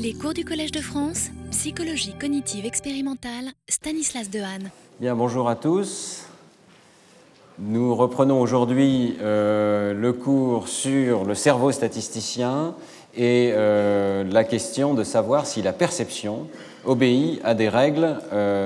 Les cours du Collège de France, psychologie cognitive expérimentale, Stanislas Dehaene. Bien, bonjour à tous. Nous reprenons aujourd'hui le cours sur le cerveau statisticien et la question de savoir si la perception obéit à des règles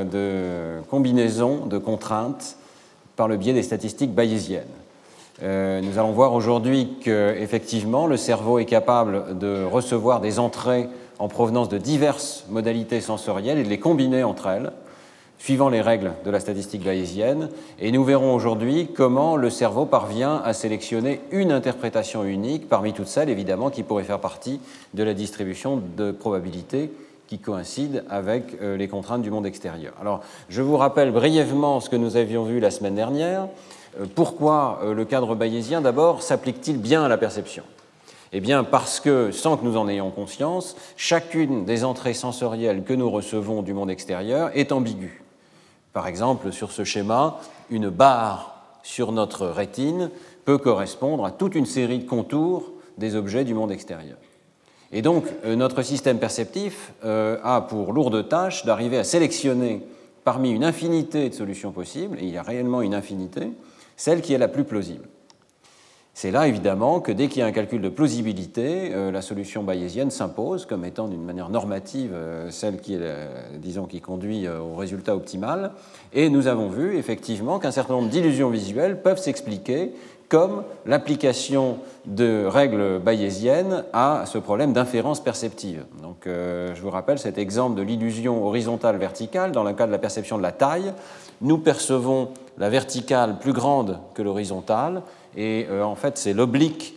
de combinaison de contraintes par le biais des statistiques bayésiennes. Nous allons voir aujourd'hui qu'effectivement le cerveau est capable de recevoir des entrées en provenance de diverses modalités sensorielles et de les combiner entre elles, suivant les règles de la statistique bayésienne. Et nous verrons aujourd'hui comment le cerveau parvient à sélectionner une interprétation unique, parmi toutes celles, évidemment, qui pourraient faire partie de la distribution de probabilités qui coïncide avec les contraintes du monde extérieur. Alors, je vous rappelle brièvement ce que nous avions vu la semaine dernière. Pourquoi le cadre bayésien, d'abord, s'applique-t-il bien à la perception ? Eh bien, parce que, sans que nous en ayons conscience, chacune des entrées sensorielles que nous recevons du monde extérieur est ambiguë. Par exemple, sur ce schéma, une barre sur notre rétine peut correspondre à toute une série de contours des objets du monde extérieur. Et donc, notre système perceptif a pour lourde tâche d'arriver à sélectionner parmi une infinité de solutions possibles, et il y a réellement une infinité, celle qui est la plus plausible. C'est là, évidemment, que dès qu'il y a un calcul de plausibilité, la solution bayésienne s'impose comme étant d'une manière normative celle qui est, disons, qui conduit au résultat optimal. Et nous avons vu, effectivement, qu'un certain nombre d'illusions visuelles peuvent s'expliquer comme l'application de règles bayésiennes à ce problème d'inférence perceptive. Donc, je vous rappelle cet exemple de l'illusion horizontale-verticale. Dans le cas de la perception de la taille, nous percevons la verticale plus grande que l'horizontale, et en fait, c'est l'oblique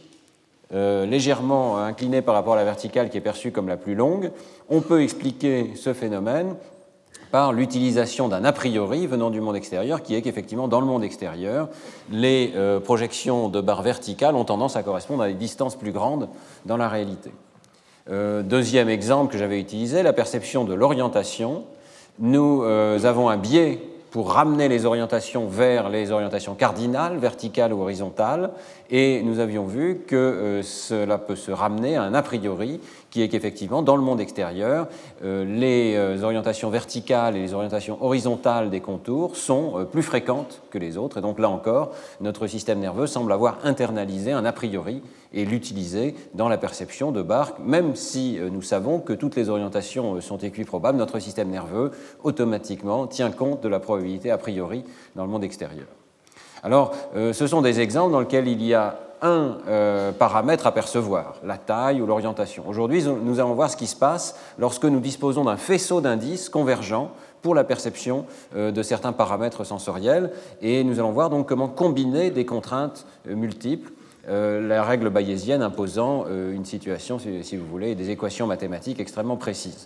légèrement inclinée par rapport à la verticale qui est perçue comme la plus longue. On peut expliquer ce phénomène par l'utilisation d'un a priori venant du monde extérieur, qui est qu'effectivement, dans le monde extérieur, les projections de barres verticales ont tendance à correspondre à des distances plus grandes dans la réalité. Deuxième exemple que j'avais utilisé, la perception de l'orientation. Nous avons un biais pour ramener les orientations vers les orientations cardinales, verticales ou horizontales, et nous avions vu que cela peut se ramener à un a priori, qui est qu'effectivement, dans le monde extérieur, les orientations verticales et les orientations horizontales des contours sont plus fréquentes que les autres, et donc là encore, notre système nerveux semble avoir internalisé un a priori et l'utiliser dans la perception de barres, même si nous savons que toutes les orientations sont équiprobables, notre système nerveux automatiquement tient compte de la probabilité a priori dans le monde extérieur. Alors, ce sont des exemples dans lesquels il y a un paramètre à percevoir, la taille ou l'orientation. Aujourd'hui, nous allons voir ce qui se passe lorsque nous disposons d'un faisceau d'indices convergents pour la perception de certains paramètres sensoriels, et nous allons voir donc comment combiner des contraintes multiples, la règle bayésienne imposant une situation, si vous voulez, des équations mathématiques extrêmement précises.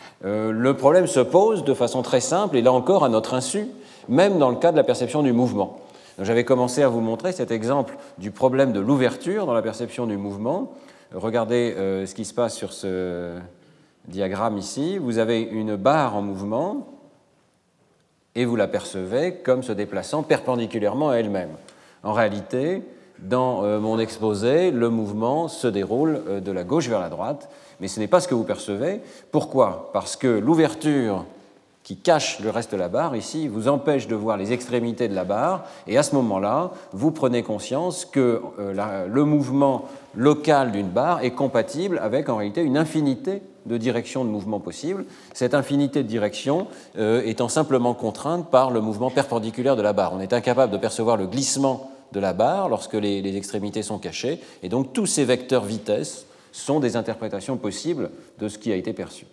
Le problème se pose de façon très simple, et là encore à notre insu, même dans le cas de la perception du mouvement. J'avais commencé à vous montrer cet exemple du problème de l'ouverture dans la perception du mouvement. Regardez ce qui se passe sur ce diagramme ici. Vous avez une barre en mouvement et vous la percevez comme se déplaçant perpendiculairement à elle-même. En réalité, dans mon exposé, le mouvement se déroule de la gauche vers la droite, mais ce n'est pas ce que vous percevez. Pourquoi ? Parce que l'ouverture qui cache le reste de la barre, ici, vous empêche de voir les extrémités de la barre, et à ce moment-là, vous prenez conscience que le mouvement local d'une barre est compatible avec, en réalité, une infinité de directions de mouvement possibles, cette infinité de directions étant simplement contrainte par le mouvement perpendiculaire de la barre. On est incapable de percevoir le glissement de la barre lorsque les extrémités sont cachées, et donc tous ces vecteurs vitesse sont des interprétations possibles de ce qui a été perçu.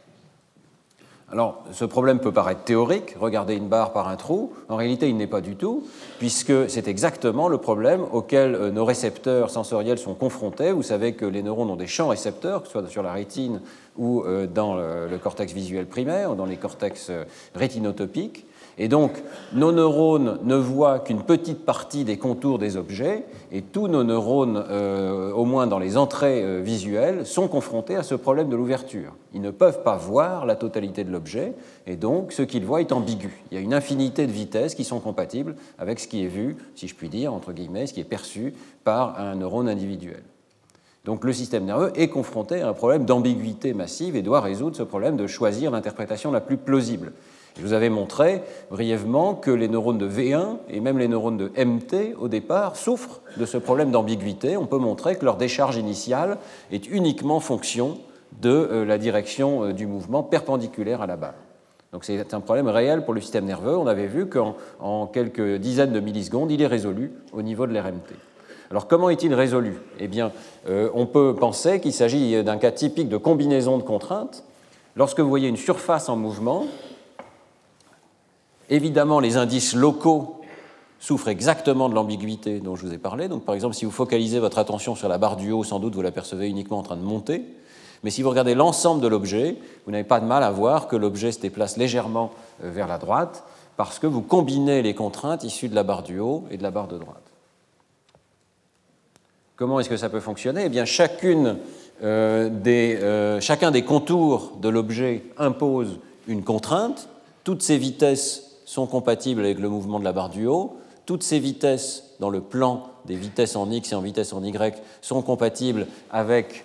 Alors, ce problème peut paraître théorique, regarder une barre par un trou. En réalité, il n'est pas du tout, puisque c'est exactement le problème auquel nos récepteurs sensoriels sont confrontés. Vous savez que les neurones ont des champs récepteurs, que ce soit sur la rétine ou dans le cortex visuel primaire, ou dans les cortex rétinotopiques. Et donc, nos neurones ne voient qu'une petite partie des contours des objets, et tous nos neurones, au moins dans les entrées visuelles, sont confrontés à ce problème de l'ouverture. Ils ne peuvent pas voir la totalité de l'objet, et donc ce qu'ils voient est ambigu. Il y a une infinité de vitesses qui sont compatibles avec ce qui est vu, si je puis dire, entre guillemets, ce qui est perçu par un neurone individuel. Donc le système nerveux est confronté à un problème d'ambiguïté massive et doit résoudre ce problème de choisir l'interprétation la plus plausible. Je vous avais montré brièvement que les neurones de V1 et même les neurones de MT, au départ, souffrent de ce problème d'ambiguïté. On peut montrer que leur décharge initiale est uniquement fonction de la direction du mouvement perpendiculaire à la barre. Donc c'est un problème réel pour le système nerveux. On avait vu qu'en quelques dizaines de millisecondes, il est résolu au niveau de l'RMT. Alors comment est-il résolu? Eh bien, on peut penser qu'il s'agit d'un cas typique de combinaison de contraintes. Lorsque vous voyez une surface en mouvement, évidemment, les indices locaux souffrent exactement de l'ambiguïté dont je vous ai parlé. Donc, par exemple, si vous focalisez votre attention sur la barre du haut, sans doute vous l'apercevez uniquement en train de monter. Mais si vous regardez l'ensemble de l'objet, vous n'avez pas de mal à voir que l'objet se déplace légèrement vers la droite parce que vous combinez les contraintes issues de la barre du haut et de la barre de droite. Comment est-ce que ça peut fonctionner? Eh bien, chacun des contours de l'objet impose une contrainte. Toutes ces vitesses sont compatibles avec le mouvement de la barre du haut. Toutes ces vitesses dans le plan des vitesses en x et en vitesse en y sont compatibles avec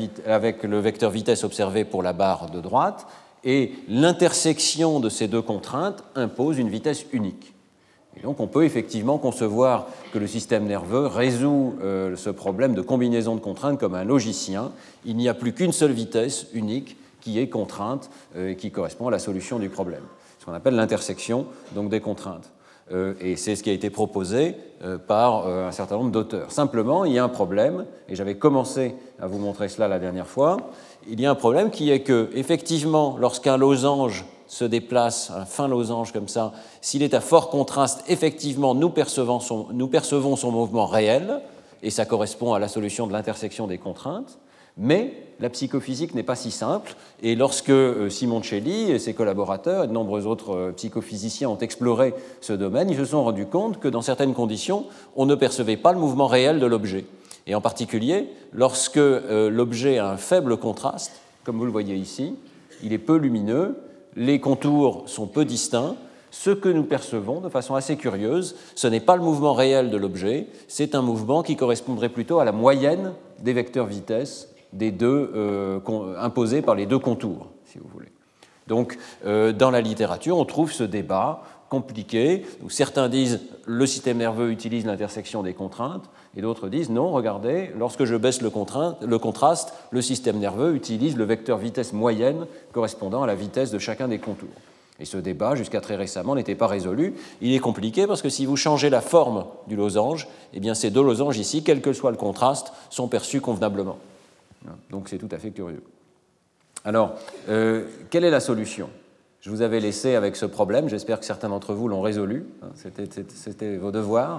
le vecteur vitesse observé pour la barre de droite, et l'intersection de ces deux contraintes impose une vitesse unique. Et donc on peut effectivement concevoir que le système nerveux résout ce problème de combinaison de contraintes comme un logicien. Il n'y a plus qu'une seule vitesse unique qui est contrainte et qui correspond à la solution du problème, ce qu'on appelle l'intersection donc des contraintes. Et c'est ce qui a été proposé par un certain nombre d'auteurs. Simplement, il y a un problème, et j'avais commencé à vous montrer cela la dernière fois. Il y a un problème qui est que, effectivement, lorsqu'un losange se déplace, un fin losange comme ça, s'il est à fort contraste, effectivement, nous percevons son mouvement réel, et ça correspond à la solution de l'intersection des contraintes. Mais la psychophysique n'est pas si simple, et lorsque Simoncelli et ses collaborateurs et de nombreux autres psychophysiciens ont exploré ce domaine, ils se sont rendus compte que dans certaines conditions, on ne percevait pas le mouvement réel de l'objet. Et en particulier, lorsque l'objet a un faible contraste, comme vous le voyez ici, il est peu lumineux, les contours sont peu distincts. Ce que nous percevons de façon assez curieuse, ce n'est pas le mouvement réel de l'objet, c'est un mouvement qui correspondrait plutôt à la moyenne des vecteurs vitesse des deux, imposés par les deux contours, si vous voulez. Donc, dans la littérature, on trouve ce débat compliqué, où certains disent le système nerveux utilise l'intersection des contraintes, et d'autres disent non, regardez, lorsque je baisse le contraste, le système nerveux utilise le vecteur vitesse moyenne correspondant à la vitesse de chacun des contours. Et ce débat, jusqu'à très récemment, n'était pas résolu. Il est compliqué parce que si vous changez la forme du losange, eh bien ces deux losanges ici, quel que soit le contraste, sont perçus convenablement. Donc c'est tout à fait curieux. Alors, quelle est la solution? Je vous avais laissé avec ce problème, j'espère que certains d'entre vous l'ont résolu, c'était vos devoirs.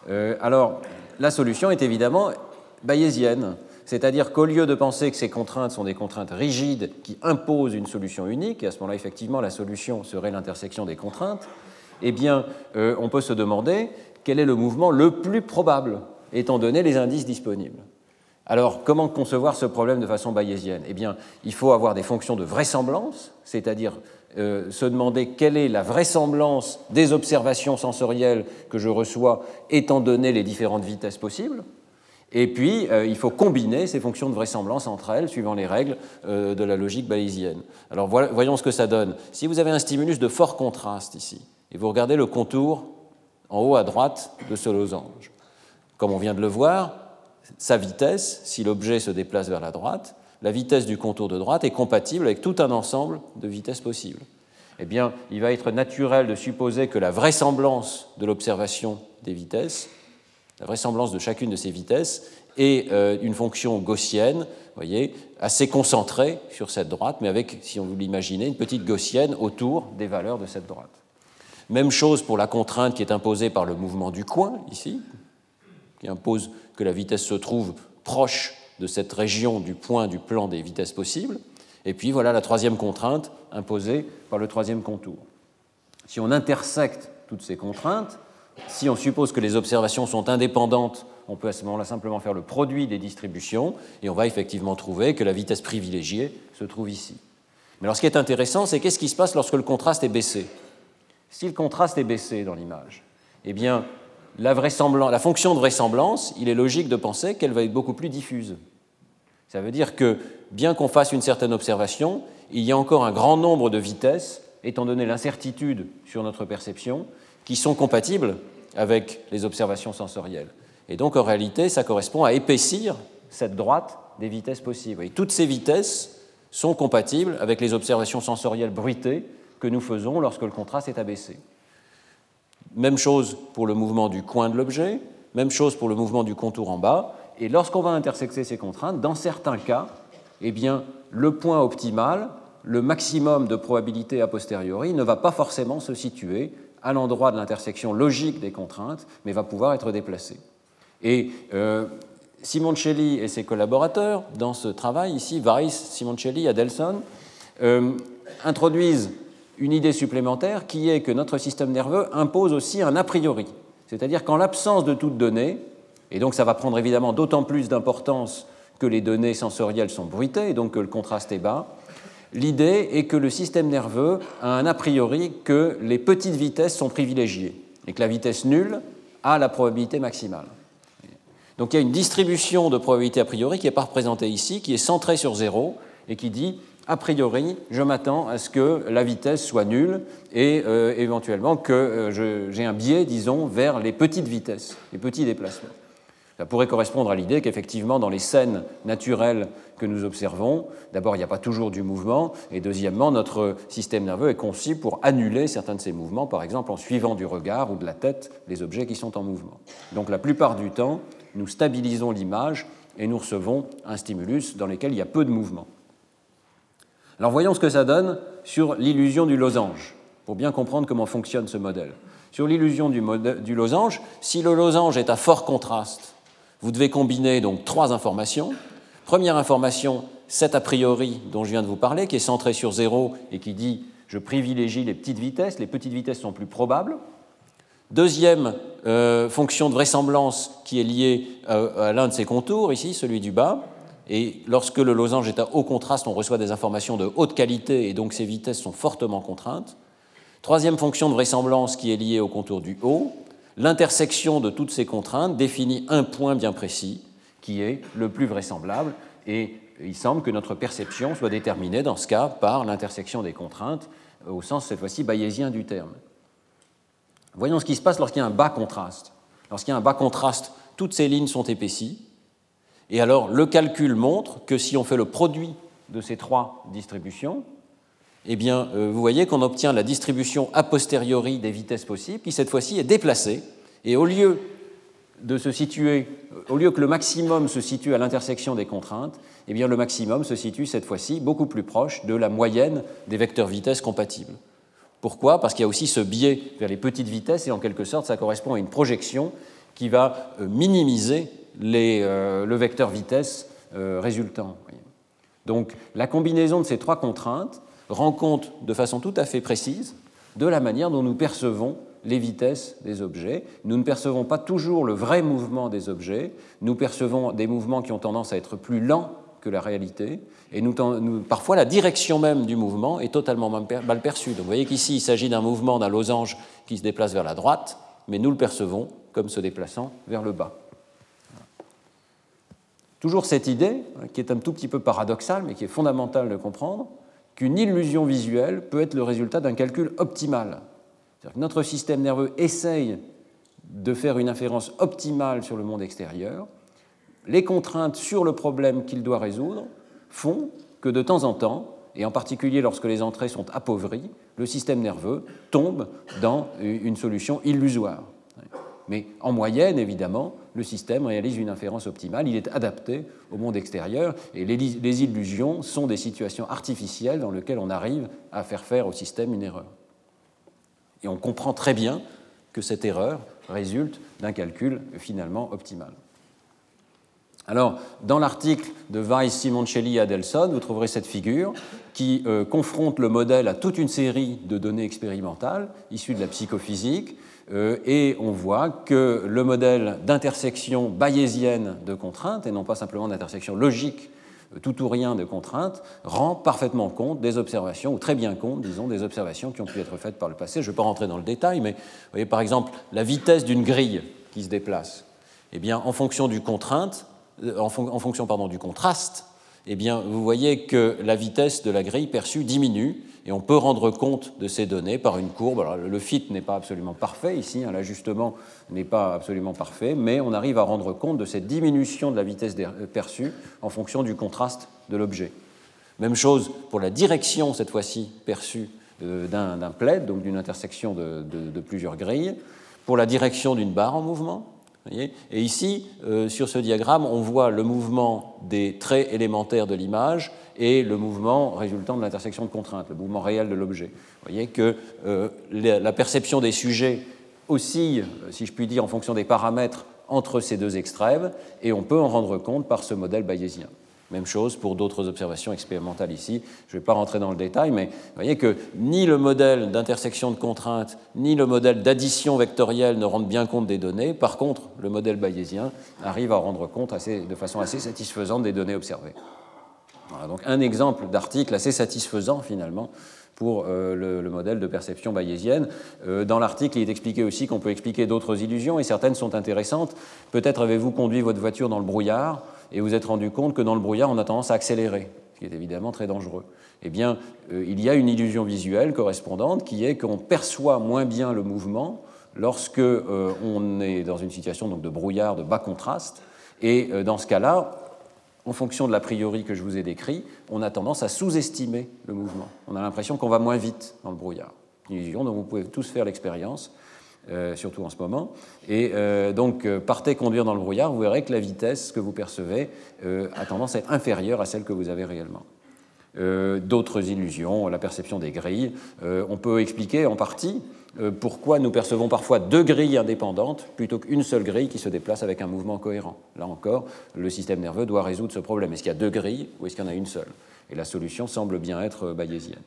Alors, la solution est évidemment bayésienne, c'est-à-dire qu'au lieu de penser que ces contraintes sont des contraintes rigides qui imposent une solution unique, et à ce moment-là, effectivement, la solution serait l'intersection des contraintes, eh bien, on peut se demander quel est le mouvement le plus probable, étant donné les indices disponibles. Alors, comment concevoir ce problème de façon bayésienne? Eh bien, il faut avoir des fonctions de vraisemblance, c'est-à-dire se demander quelle est la vraisemblance des observations sensorielles que je reçois étant donné les différentes vitesses possibles. Et puis, il faut combiner ces fonctions de vraisemblance entre elles, suivant les règles de la logique bayésienne. Alors, voyons ce que ça donne. Si vous avez un stimulus de fort contraste ici, et vous regardez le contour en haut à droite de ce losange, comme on vient de le voir, sa vitesse, si l'objet se déplace vers la droite, la vitesse du contour de droite est compatible avec tout un ensemble de vitesses possibles. Eh bien, il va être naturel de supposer que la vraisemblance de l'observation des vitesses, la vraisemblance de chacune de ces vitesses, est une fonction gaussienne, voyez, assez concentrée sur cette droite, mais avec, si on vous l'imaginez, une petite gaussienne autour des valeurs de cette droite. Même chose pour la contrainte qui est imposée par le mouvement du coin, ici, qui impose que la vitesse se trouve proche de cette région du point du plan des vitesses possibles. Et puis voilà la troisième contrainte imposée par le troisième contour. Si on intersecte toutes ces contraintes, si on suppose que les observations sont indépendantes, on peut à ce moment-là simplement faire le produit des distributions et on va effectivement trouver que la vitesse privilégiée se trouve ici. Mais alors ce qui est intéressant, c'est qu'est-ce qui se passe lorsque le contraste est baissé? Si le contraste est baissé dans l'image, eh bien, la fonction de vraisemblance, il est logique de penser qu'elle va être beaucoup plus diffuse. Ça veut dire que, bien qu'on fasse une certaine observation, il y a encore un grand nombre de vitesses, étant donné l'incertitude sur notre perception, qui sont compatibles avec les observations sensorielles. Et donc, en réalité, ça correspond à épaissir cette droite des vitesses possibles. Et toutes ces vitesses sont compatibles avec les observations sensorielles bruitées que nous faisons lorsque le contraste est abaissé. Même chose pour le mouvement du coin de l'objet, même chose pour le mouvement du contour en bas. Et lorsqu'on va intersecter ces contraintes, dans certains cas, eh bien, le point optimal, le maximum de probabilité a posteriori, ne va pas forcément se situer à l'endroit de l'intersection logique des contraintes, mais va pouvoir être déplacé. Et Simoncelli et ses collaborateurs, dans ce travail ici, Weiss, Simoncelli, Adelson, introduisent une idée supplémentaire qui est que notre système nerveux impose aussi un a priori. C'est-à-dire qu'en l'absence de toute donnée, et donc ça va prendre évidemment d'autant plus d'importance que les données sensorielles sont bruitées, et donc que le contraste est bas, l'idée est que le système nerveux a un a priori que les petites vitesses sont privilégiées et que la vitesse nulle a la probabilité maximale. Donc il y a une distribution de probabilité a priori qui n'est pas représentée ici, qui est centrée sur 0 et qui dit a priori, je m'attends à ce que la vitesse soit nulle et éventuellement que j'ai un biais, disons, vers les petites vitesses, les petits déplacements. Ça pourrait correspondre à l'idée qu'effectivement, dans les scènes naturelles que nous observons, d'abord, il n'y a pas toujours du mouvement, et deuxièmement, notre système nerveux est conçu pour annuler certains de ces mouvements, par exemple en suivant du regard ou de la tête les objets qui sont en mouvement. Donc la plupart du temps, nous stabilisons l'image et nous recevons un stimulus dans lequel il y a peu de mouvement. Alors voyons ce que ça donne sur l'illusion du losange, pour bien comprendre comment fonctionne ce modèle. Sur l'illusion du losange, si le losange est à fort contraste, vous devez combiner donc 3 informations. Première information, cet a priori dont je viens de vous parler, qui est centré sur 0 et qui dit « je privilégie les petites vitesses sont plus probables ». Deuxième fonction de vraisemblance qui est liée à l'un de ces contours, ici, celui du bas. Et lorsque le losange est à haut contraste, on reçoit des informations de haute qualité et donc ces vitesses sont fortement contraintes. Troisième fonction de vraisemblance qui est liée au contour du haut. L'intersection de toutes ces contraintes définit un point bien précis qui est le plus vraisemblable et il semble que notre perception soit déterminée dans ce cas par l'intersection des contraintes au sens cette fois-ci bayésien du terme. Voyons ce qui se passe lorsqu'il y a un bas contraste. Lorsqu'il y a un bas contraste, toutes ces lignes sont épaissies. Et alors, le calcul montre que si on fait le produit de ces 3 distributions, eh bien, vous voyez qu'on obtient la distribution a posteriori des vitesses possibles, qui cette fois-ci est déplacée. Et au lieu que le maximum se situe à l'intersection des contraintes, eh bien, le maximum se situe cette fois-ci beaucoup plus proche de la moyenne des vecteurs vitesse compatibles. Pourquoi ? Parce qu'il y a aussi ce biais vers les petites vitesses, et en quelque sorte, ça correspond à une projection qui va minimiser le vecteur vitesse résultant. Donc la combinaison de ces 3 contraintes rend compte de façon tout à fait précise de la manière dont nous percevons les vitesses des objets. Nous ne percevons pas toujours le vrai mouvement des objets, nous percevons des mouvements qui ont tendance à être plus lents que la réalité, et parfois la direction même du mouvement est totalement mal perçue. Donc vous voyez qu'ici il s'agit d'un mouvement d'un losange qui se déplace vers la droite, mais nous le percevons comme se déplaçant vers le bas. Toujours cette idée, qui est un tout petit peu paradoxale, mais qui est fondamentale de comprendre, qu'une illusion visuelle peut être le résultat d'un calcul optimal. C'est-à-dire que notre système nerveux essaye de faire une inférence optimale sur le monde extérieur. Les contraintes sur le problème qu'il doit résoudre font que de temps en temps, et en particulier lorsque les entrées sont appauvries, le système nerveux tombe dans une solution illusoire. Mais en moyenne, évidemment, le système réalise une inférence optimale, il est adapté au monde extérieur, et les illusions sont des situations artificielles dans lesquelles on arrive à faire au système une erreur. Et on comprend très bien que cette erreur résulte d'un calcul finalement optimal. Alors, dans l'article de Weiss, Simoncelli et Adelson, vous trouverez cette figure qui confronte le modèle à toute une série de données expérimentales issues de la psychophysique, et on voit que le modèle d'intersection bayésienne de contraintes, et non pas simplement d'intersection logique tout ou rien de contraintes, rend parfaitement compte des observations, ou très bien compte, disons, des observations qui ont pu être faites par le passé. Je ne vais pas rentrer dans le détail, mais vous voyez par exemple la vitesse d'une grille qui se déplace. Eh bien, en fonction du contraste, eh bien, vous voyez que la vitesse de la grille perçue diminue, et on peut rendre compte de ces données par une courbe. Alors, le fit n'est pas absolument parfait ici, hein, l'ajustement n'est pas absolument parfait, mais on arrive à rendre compte de cette diminution de la vitesse perçue en fonction du contraste de l'objet. Même chose pour la direction, cette fois-ci, perçue d'un plaid, donc d'une intersection de plusieurs grilles, pour la direction d'une barre en mouvement. Et ici, sur ce diagramme, on voit le mouvement des traits élémentaires de l'image et le mouvement résultant de l'intersection de contraintes, le mouvement réel de l'objet. Vous voyez que la perception des sujets oscille, si je puis dire, en fonction des paramètres entre ces deux extrêmes, et on peut en rendre compte par ce modèle bayésien. Même chose pour d'autres observations expérimentales ici. Je ne vais pas rentrer dans le détail, mais vous voyez que ni le modèle d'intersection de contraintes, ni le modèle d'addition vectorielle ne rendent bien compte des données. Par contre, le modèle bayésien arrive à rendre compte de façon assez satisfaisante des données observées. Voilà, donc un exemple d'article assez satisfaisant finalement pour le modèle de perception bayésienne. Dans l'article, il est expliqué aussi qu'on peut expliquer d'autres illusions, et certaines sont intéressantes. Peut-être avez-vous conduit votre voiture dans le brouillard, et vous êtes rendu compte que dans le brouillard, on a tendance à accélérer, ce qui est évidemment très dangereux. Eh bien, il y a une illusion visuelle correspondante qui est qu'on perçoit moins bien le mouvement lorsque on est dans une situation donc, de brouillard de bas contraste, et dans ce cas-là, en fonction de l'a priori que je vous ai décrit, on a tendance à sous-estimer le mouvement. On a l'impression qu'on va moins vite dans le brouillard. Une illusion dont vous pouvez tous faire l'expérience, surtout en ce moment. Et donc, partez conduire dans le brouillard, vous verrez que la vitesse que vous percevez a tendance à être inférieure à celle que vous avez réellement. D'autres illusions, la perception des grilles. On peut expliquer en partie pourquoi nous percevons parfois deux grilles indépendantes plutôt qu'une seule grille qui se déplace avec un mouvement cohérent. Là encore, le système nerveux doit résoudre ce problème. Est-ce qu'il y a deux grilles ou est-ce qu'il y en a une seule? Et la solution semble bien être bayésienne.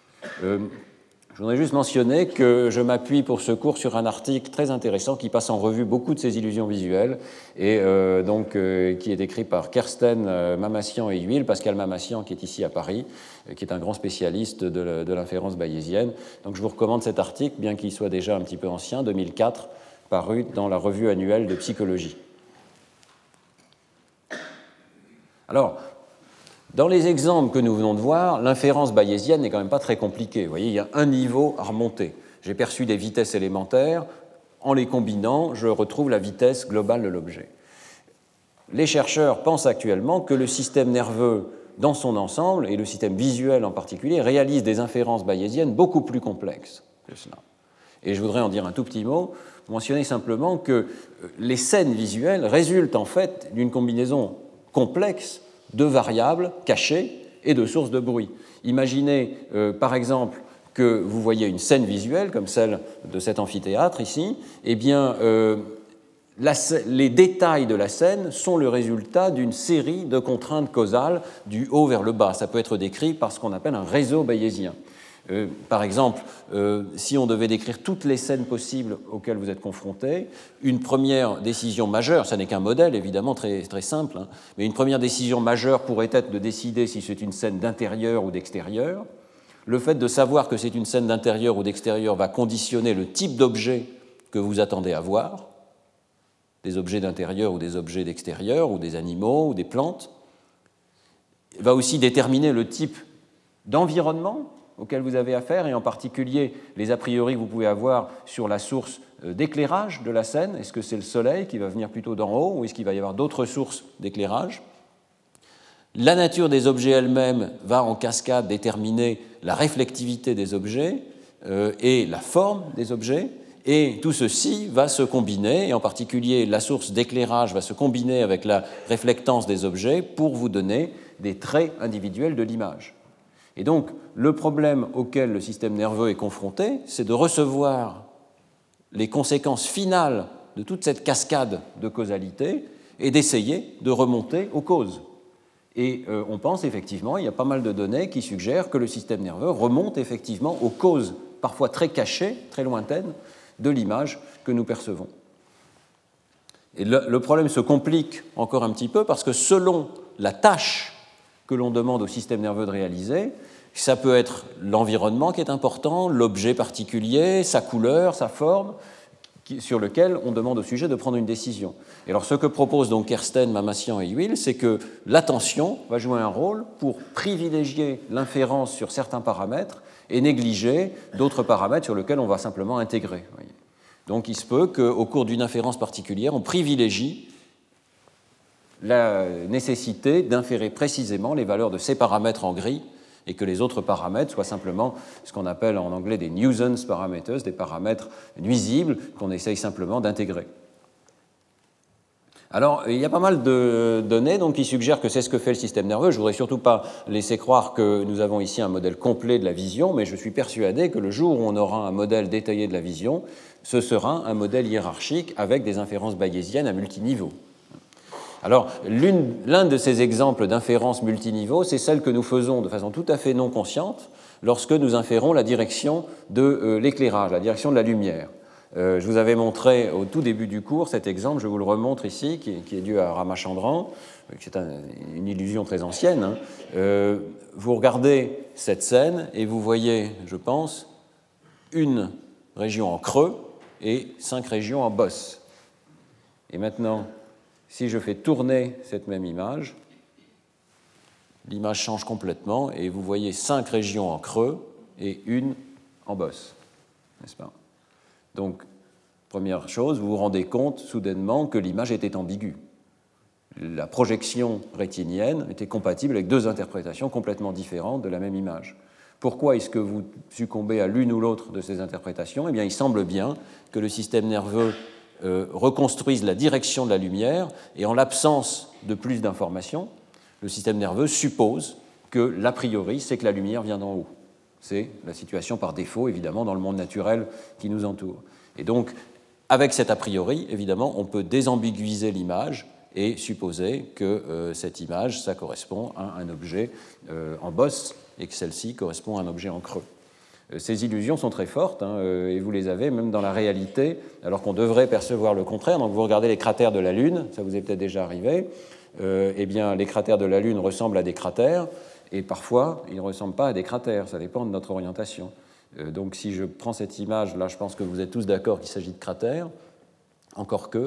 Je voudrais juste mentionner que je m'appuie pour ce cours sur un article très intéressant qui passe en revue beaucoup de ces illusions visuelles et qui est écrit par Kersten Mamassian et Huil, Pascal Mamassian qui est ici à Paris, qui est un grand spécialiste de l'inférence bayésienne. Donc je vous recommande cet article, bien qu'il soit déjà un petit peu ancien, 2004, paru dans la revue annuelle de psychologie. Alors, dans les exemples que nous venons de voir, l'inférence bayésienne n'est quand même pas très compliquée. Vous voyez, il y a un niveau à remonter. J'ai perçu des vitesses élémentaires. En les combinant, je retrouve la vitesse globale de l'objet. Les chercheurs pensent actuellement que le système nerveux dans son ensemble, et le système visuel en particulier, réalise des inférences bayésiennes beaucoup plus complexes que cela. Et je voudrais en dire un tout petit mot, mentionner simplement que les scènes visuelles résultent en fait d'une combinaison complexe de variables cachées et de sources de bruit. Imaginez, par exemple, que vous voyez une scène visuelle, comme celle de cet amphithéâtre ici, eh bien, les détails de la scène sont le résultat d'une série de contraintes causales du haut vers le bas. Ça peut être décrit par ce qu'on appelle un réseau bayésien. Par exemple, si on devait décrire toutes les scènes possibles auxquelles vous êtes confrontés, une première décision majeure, ça n'est qu'un modèle évidemment très, très simple, hein, mais une première décision majeure pourrait être de décider si c'est une scène d'intérieur ou d'extérieur. Le fait de savoir que c'est une scène d'intérieur ou d'extérieur va conditionner le type d'objet que vous attendez à voir, des objets d'intérieur ou des objets d'extérieur, ou des animaux ou des plantes. Il va aussi déterminer le type d'environnement auquel vous avez affaire, et en particulier les a priori que vous pouvez avoir sur la source d'éclairage de la scène. Est-ce que c'est le soleil qui va venir plutôt d'en haut, ou est-ce qu'il va y avoir d'autres sources d'éclairage? La nature des objets elle-même va en cascade déterminer la réflectivité des objets et la forme des objets, et tout ceci va se combiner, et en particulier la source d'éclairage va se combiner avec la réflectance des objets pour vous donner des traits individuels de l'image. Et donc, le problème auquel le système nerveux est confronté, c'est de recevoir les conséquences finales de toute cette cascade de causalité et d'essayer de remonter aux causes. Et on pense effectivement, il y a pas mal de données qui suggèrent que le système nerveux remonte effectivement aux causes, parfois très cachées, très lointaines, de l'image que nous percevons. Et le problème se complique encore un petit peu parce que selon la tâche que l'on demande au système nerveux de réaliser, ça peut être l'environnement qui est important, l'objet particulier, sa couleur, sa forme, sur lequel on demande au sujet de prendre une décision. Et alors ce que proposent donc Kersten, Mamassian et Huil, c'est que l'attention va jouer un rôle pour privilégier l'inférence sur certains paramètres et négliger d'autres paramètres sur lesquels on va simplement intégrer. Donc il se peut qu'au cours d'une inférence particulière, on privilégie la nécessité d'inférer précisément les valeurs de ces paramètres en gris et que les autres paramètres soient simplement ce qu'on appelle en anglais des nuisance parameters, des paramètres nuisibles qu'on essaye simplement d'intégrer. Alors, il y a pas mal de données donc, qui suggèrent que c'est ce que fait le système nerveux. Je ne voudrais surtout pas laisser croire que nous avons ici un modèle complet de la vision, mais je suis persuadé que le jour où on aura un modèle détaillé de la vision, ce sera un modèle hiérarchique avec des inférences bayésiennes à multiniveaux. Alors, l'un de ces exemples d'inférence multiniveau, c'est celle que nous faisons de façon tout à fait non consciente lorsque nous inférons la direction de l'éclairage, la direction de la lumière. Je vous avais montré au tout début du cours cet exemple, je vous le remontre ici, qui est dû à Ramachandran, qui est une illusion très ancienne. Vous regardez cette scène et vous voyez, je pense, une région en creux et 5 régions en bosse. Et maintenant, si je fais tourner cette même image, l'image change complètement et vous voyez 5 régions en creux et une en bosse, n'est-ce pas? Donc, première chose, vous vous rendez compte soudainement que l'image était ambiguë. La projection rétinienne était compatible avec 2 interprétations complètement différentes de la même image. Pourquoi est-ce que vous succombez à l'une ou l'autre de ces interprétations? Eh bien, il semble bien que le système nerveux reconstruise la direction de la lumière et en l'absence de plus d'informations, le système nerveux suppose que l'a priori, c'est que la lumière vient d'en haut. C'est la situation par défaut, évidemment, dans le monde naturel qui nous entoure. Et donc, avec cet a priori, évidemment, on peut désambiguiser l'image et supposer que cette image, ça correspond à un objet en bosse et que celle-ci correspond à un objet en creux. Ces illusions sont très fortes, et vous les avez même dans la réalité, alors qu'on devrait percevoir le contraire. Donc vous regardez les cratères de la Lune, ça vous est peut-être déjà arrivé, eh bien les cratères de la Lune ressemblent à des cratères, et parfois ils ne ressemblent pas à des cratères, ça dépend de notre orientation. Donc si je prends cette image, là je pense que vous êtes tous d'accord qu'il s'agit de cratères, encore que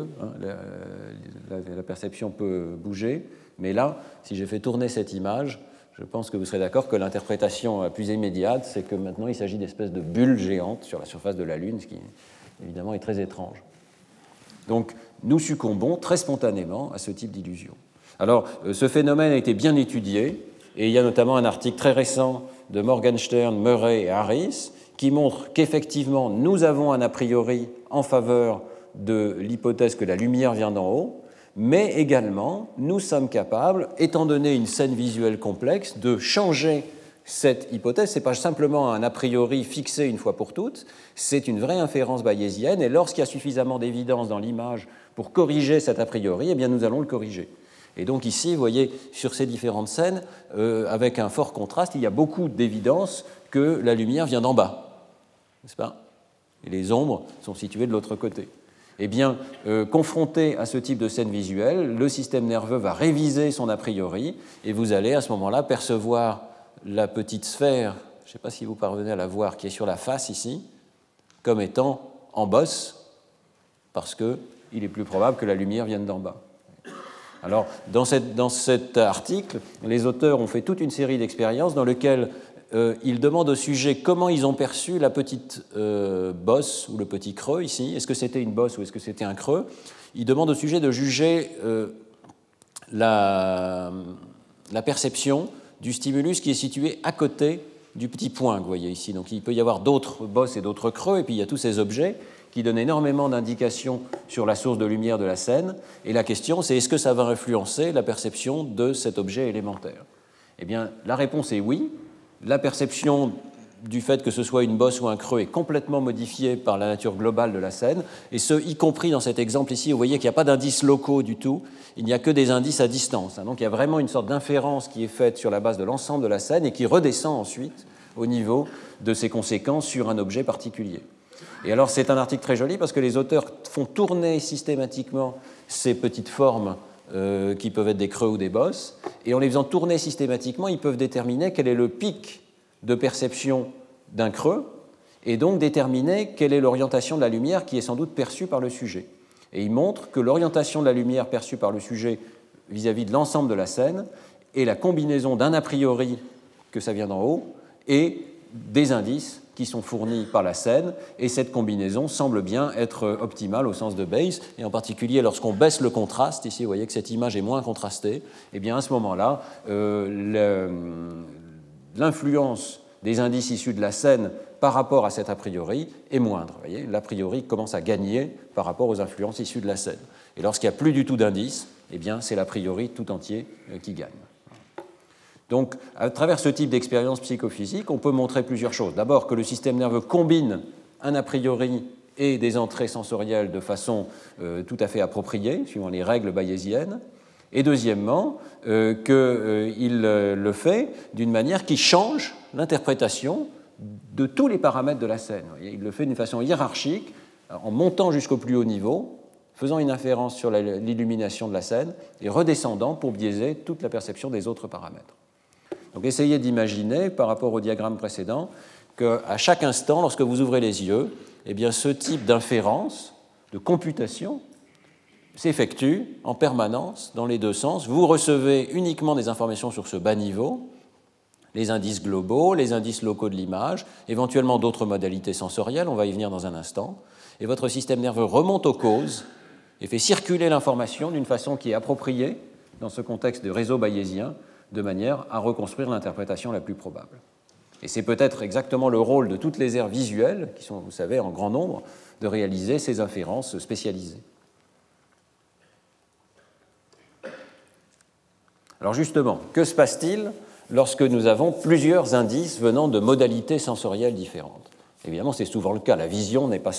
la perception peut bouger, mais là, si j'ai fait tourner cette image, je pense que vous serez d'accord que l'interprétation la plus immédiate, c'est que maintenant il s'agit d'espèces de bulles géantes sur la surface de la Lune, ce qui évidemment est très étrange. Donc nous succombons très spontanément à ce type d'illusion. Alors ce phénomène a été bien étudié, et il y a notamment un article très récent de Morgenstern, Murray et Harris qui montre qu'effectivement nous avons un a priori en faveur de l'hypothèse que la lumière vient d'en haut, mais également, nous sommes capables, étant donné une scène visuelle complexe, de changer cette hypothèse. Ce n'est pas simplement un a priori fixé une fois pour toutes, c'est une vraie inférence bayésienne, et lorsqu'il y a suffisamment d'évidence dans l'image pour corriger cet a priori, eh bien nous allons le corriger. Et donc ici, vous voyez, sur ces différentes scènes, avec un fort contraste, il y a beaucoup d'évidence que la lumière vient d'en bas, n'est-ce pas? Et les ombres sont situées de l'autre côté. Eh bien, confronté à ce type de scène visuelle, le système nerveux va réviser son a priori et vous allez à ce moment-là percevoir la petite sphère, je ne sais pas si vous parvenez à la voir, qui est sur la face ici, comme étant en bosse, parce qu'il est plus probable que la lumière vienne d'en bas. Alors, dans cet article, les auteurs ont fait toute une série d'expériences dans lesquelles ils demandent au sujet comment ils ont perçu la petite bosse ou le petit creux ici. Est-ce que c'était une bosse ou est-ce que c'était un creux? Ils demandent au sujet de juger la perception du stimulus qui est situé à côté du petit point que vous voyez ici. Donc il peut y avoir d'autres bosses et d'autres creux, et puis il y a tous ces objets qui donnent énormément d'indications sur la source de lumière de la scène. Et la question, c'est est-ce que ça va influencer la perception de cet objet élémentaire? Eh bien, la réponse est oui. La perception du fait que ce soit une bosse ou un creux est complètement modifiée par la nature globale de la scène, et ce, y compris dans cet exemple ici, vous voyez qu'il n'y a pas d'indices locaux du tout, il n'y a que des indices à distance. Donc il y a vraiment une sorte d'inférence qui est faite sur la base de l'ensemble de la scène et qui redescend ensuite au niveau de ses conséquences sur un objet particulier. Et alors c'est un article très joli parce que les auteurs font tourner systématiquement ces petites formes qui peuvent être des creux ou des bosses, et en les faisant tourner systématiquement, ils peuvent déterminer quel est le pic de perception d'un creux et donc déterminer quelle est l'orientation de la lumière qui est sans doute perçue par le sujet. Et il montre que l'orientation de la lumière perçue par le sujet vis-à-vis de l'ensemble de la scène est la combinaison d'un a priori, que ça vient d'en haut, et des indices qui sont fournis par la scène, et cette combinaison semble bien être optimale au sens de Bayes, et en particulier lorsqu'on baisse le contraste, ici vous voyez que cette image est moins contrastée, et bien à ce moment-là, l'influence des indices issus de la scène par rapport à cet a priori est moindre. Vous voyez, l'a priori commence à gagner par rapport aux influences issues de la scène. Et lorsqu'il n'y a plus du tout d'indices, eh bien c'est l'a priori tout entier qui gagne. Donc, à travers ce type d'expérience psychophysique, on peut montrer plusieurs choses. D'abord, que le système nerveux combine un a priori et des entrées sensorielles de façon tout à fait appropriée, suivant les règles bayésiennes. Et deuxièmement, qu'il le fait d'une manière qui change l'interprétation de tous les paramètres de la scène. Il le fait d'une façon hiérarchique, en montant jusqu'au plus haut niveau, faisant une inférence sur l'illumination de la scène et redescendant pour biaiser toute la perception des autres paramètres. Donc essayez d'imaginer, par rapport au diagramme précédent, qu'à chaque instant, lorsque vous ouvrez les yeux, eh bien, ce type d'inférence, de computation, s'effectue en permanence dans les deux sens. Vous recevez uniquement des informations sur ce bas niveau, les indices globaux, les indices locaux de l'image, éventuellement d'autres modalités sensorielles, on va y venir dans un instant, et votre système nerveux remonte aux causes et fait circuler l'information d'une façon qui est appropriée dans ce contexte de réseau bayésien, de manière à reconstruire l'interprétation la plus probable. Et c'est peut-être exactement le rôle de toutes les aires visuelles, qui sont, vous savez, en grand nombre, de réaliser ces inférences spécialisées. Alors justement, que se passe-t-il lorsque nous avons plusieurs indices venant de modalités sensorielles différentes? Évidemment, c'est souvent le cas. La vision n'est pas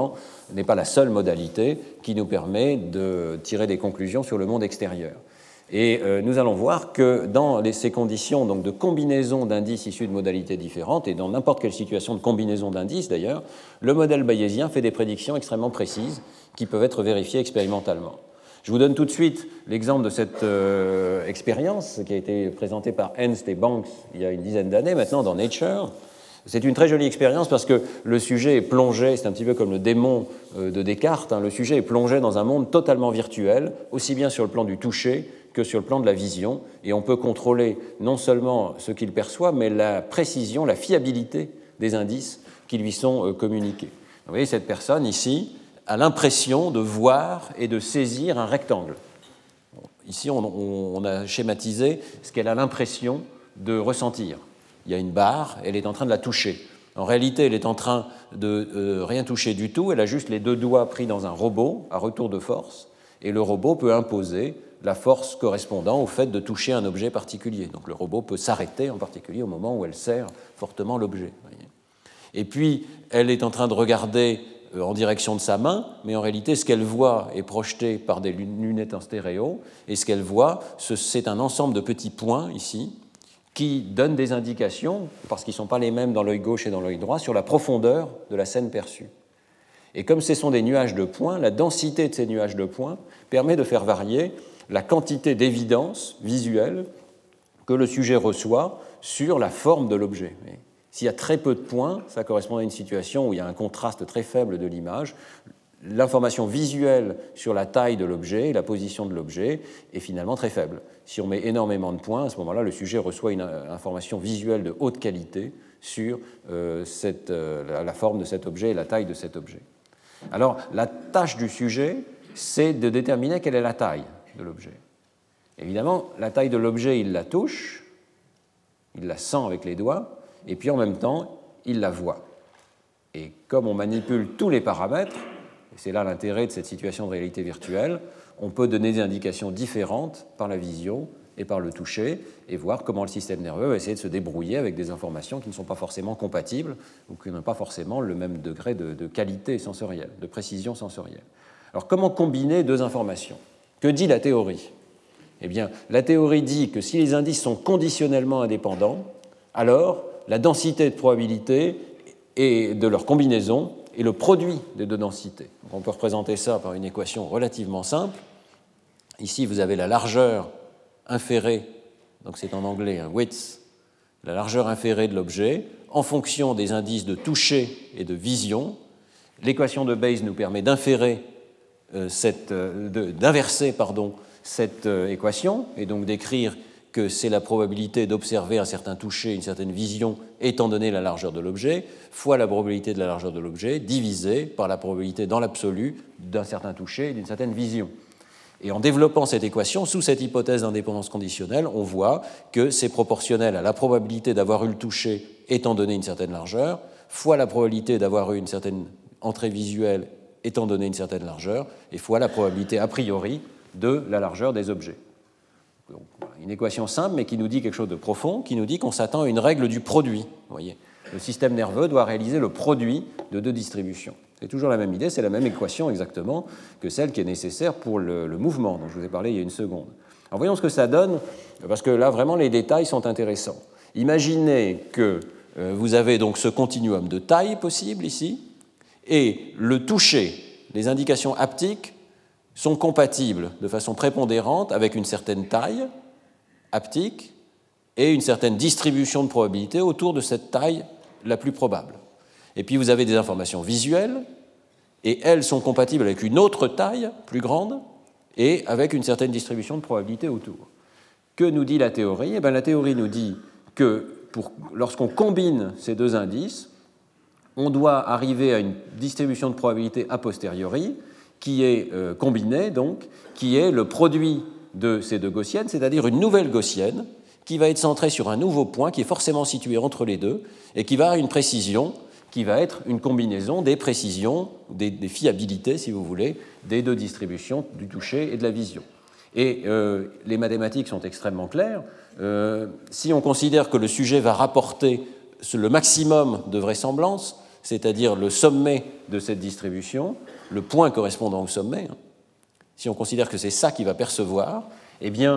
la seule modalité qui nous permet de tirer des conclusions sur le monde extérieur. Et nous allons voir que dans ces conditions donc, de combinaison d'indices issus de modalités différentes, et dans n'importe quelle situation de combinaison d'indices d'ailleurs, le modèle bayésien fait des prédictions extrêmement précises qui peuvent être vérifiées expérimentalement. Je vous donne tout de suite l'exemple de cette expérience qui a été présentée par Ernst et Banks il y a une dizaine d'années maintenant dans Nature. C'est une très jolie expérience parce que le sujet est plongé, c'est un petit peu comme le démon de Descartes, le sujet est plongé dans un monde totalement virtuel, aussi bien sur le plan du toucher que sur le plan de la vision, et on peut contrôler non seulement ce qu'il perçoit, mais la précision, la fiabilité des indices qui lui sont communiqués. Vous voyez, cette personne ici a l'impression de voir et de saisir un rectangle. Ici, on a schématisé ce qu'elle a l'impression de ressentir. Il y a une barre, elle est en train de la toucher. En réalité, elle est en train de rien toucher du tout, elle a juste les deux doigts pris dans un robot à retour de force, et le robot peut imposer la force correspondant au fait de toucher un objet particulier. Donc le robot peut s'arrêter en particulier au moment où elle serre fortement l'objet. Et puis, elle est en train de regarder en direction de sa main, mais en réalité, ce qu'elle voit est projeté par des lunettes en stéréo, et ce qu'elle voit, c'est un ensemble de petits points, ici, qui donnent des indications, parce qu'ils ne sont pas les mêmes dans l'œil gauche et dans l'œil droit, sur la profondeur de la scène perçue. Et comme ce sont des nuages de points, la densité de ces nuages de points permet de faire varier la quantité d'évidence visuelle que le sujet reçoit sur la forme de l'objet. S'il y a très peu de points, ça correspond à une situation où il y a un contraste très faible de l'image. L'information visuelle sur la taille de l'objet et la position de l'objet est finalement très faible. Si on met énormément de points, à ce moment-là, le sujet reçoit une information visuelle de haute qualité sur la forme de cet objet et la taille de cet objet. Alors, la tâche du sujet, c'est de déterminer quelle est la taille de l'objet. Évidemment, la taille de l'objet, il la touche, il la sent avec les doigts, et puis en même temps, il la voit. Et comme on manipule tous les paramètres, et c'est là l'intérêt de cette situation de réalité virtuelle, on peut donner des indications différentes par la vision et par le toucher, et voir comment le système nerveux va essayer de se débrouiller avec des informations qui ne sont pas forcément compatibles ou qui n'ont pas forcément le même degré de qualité sensorielle, de précision sensorielle. Alors comment combiner deux informations ? Que dit la théorie ? Eh bien, la théorie dit que si les indices sont conditionnellement indépendants, alors la densité de probabilité et de leur combinaison est le produit des deux densités. Donc on peut représenter ça par une équation relativement simple. Ici, vous avez la largeur inférée, donc c'est en anglais un width, la largeur inférée de l'objet, en fonction des indices de toucher et de vision. L'équation de Bayes nous permet d'inverser cette équation et donc d'écrire que c'est la probabilité d'observer un certain toucher, une certaine vision, étant donné la largeur de l'objet, fois la probabilité de la largeur de l'objet, divisée par la probabilité dans l'absolu d'un certain toucher et d'une certaine vision. Et en développant cette équation, sous cette hypothèse d'indépendance conditionnelle, on voit que c'est proportionnel à la probabilité d'avoir eu le toucher étant donné une certaine largeur, fois la probabilité d'avoir eu une certaine entrée visuelle étant donné une certaine largeur, et fois la probabilité a priori de la largeur des objets. Donc, une équation simple, mais qui nous dit quelque chose de profond, qui nous dit qu'on s'attend à une règle du produit. Vous voyez, le système nerveux doit réaliser le produit de deux distributions. C'est toujours la même idée, c'est la même équation exactement que celle qui est nécessaire pour le mouvement dont je vous ai parlé il y a une seconde. Alors voyons ce que ça donne, parce que là vraiment les détails sont intéressants. Imaginez que vous avez donc ce continuum de taille possible ici, et le toucher, les indications haptiques, sont compatibles de façon prépondérante avec une certaine taille haptique et une certaine distribution de probabilité autour de cette taille la plus probable. Et puis vous avez des informations visuelles, et elles sont compatibles avec une autre taille plus grande et avec une certaine distribution de probabilité autour. Que nous dit la théorie ? Eh bien, la théorie nous dit que lorsqu'on combine ces deux indices, on doit arriver à une distribution de probabilité a posteriori qui est combinée, donc, qui est le produit de ces deux gaussiennes, c'est-à-dire une nouvelle gaussienne qui va être centrée sur un nouveau point qui est forcément situé entre les deux et qui va avoir une précision qui va être une combinaison des précisions, des fiabilités, si vous voulez, des deux distributions du toucher et de la vision. Et les mathématiques sont extrêmement claires. Si on considère que le sujet va rapporter le maximum de vraisemblance, c'est-à-dire le sommet de cette distribution, le point correspondant au sommet, si on considère que c'est ça qu'il va percevoir, eh bien,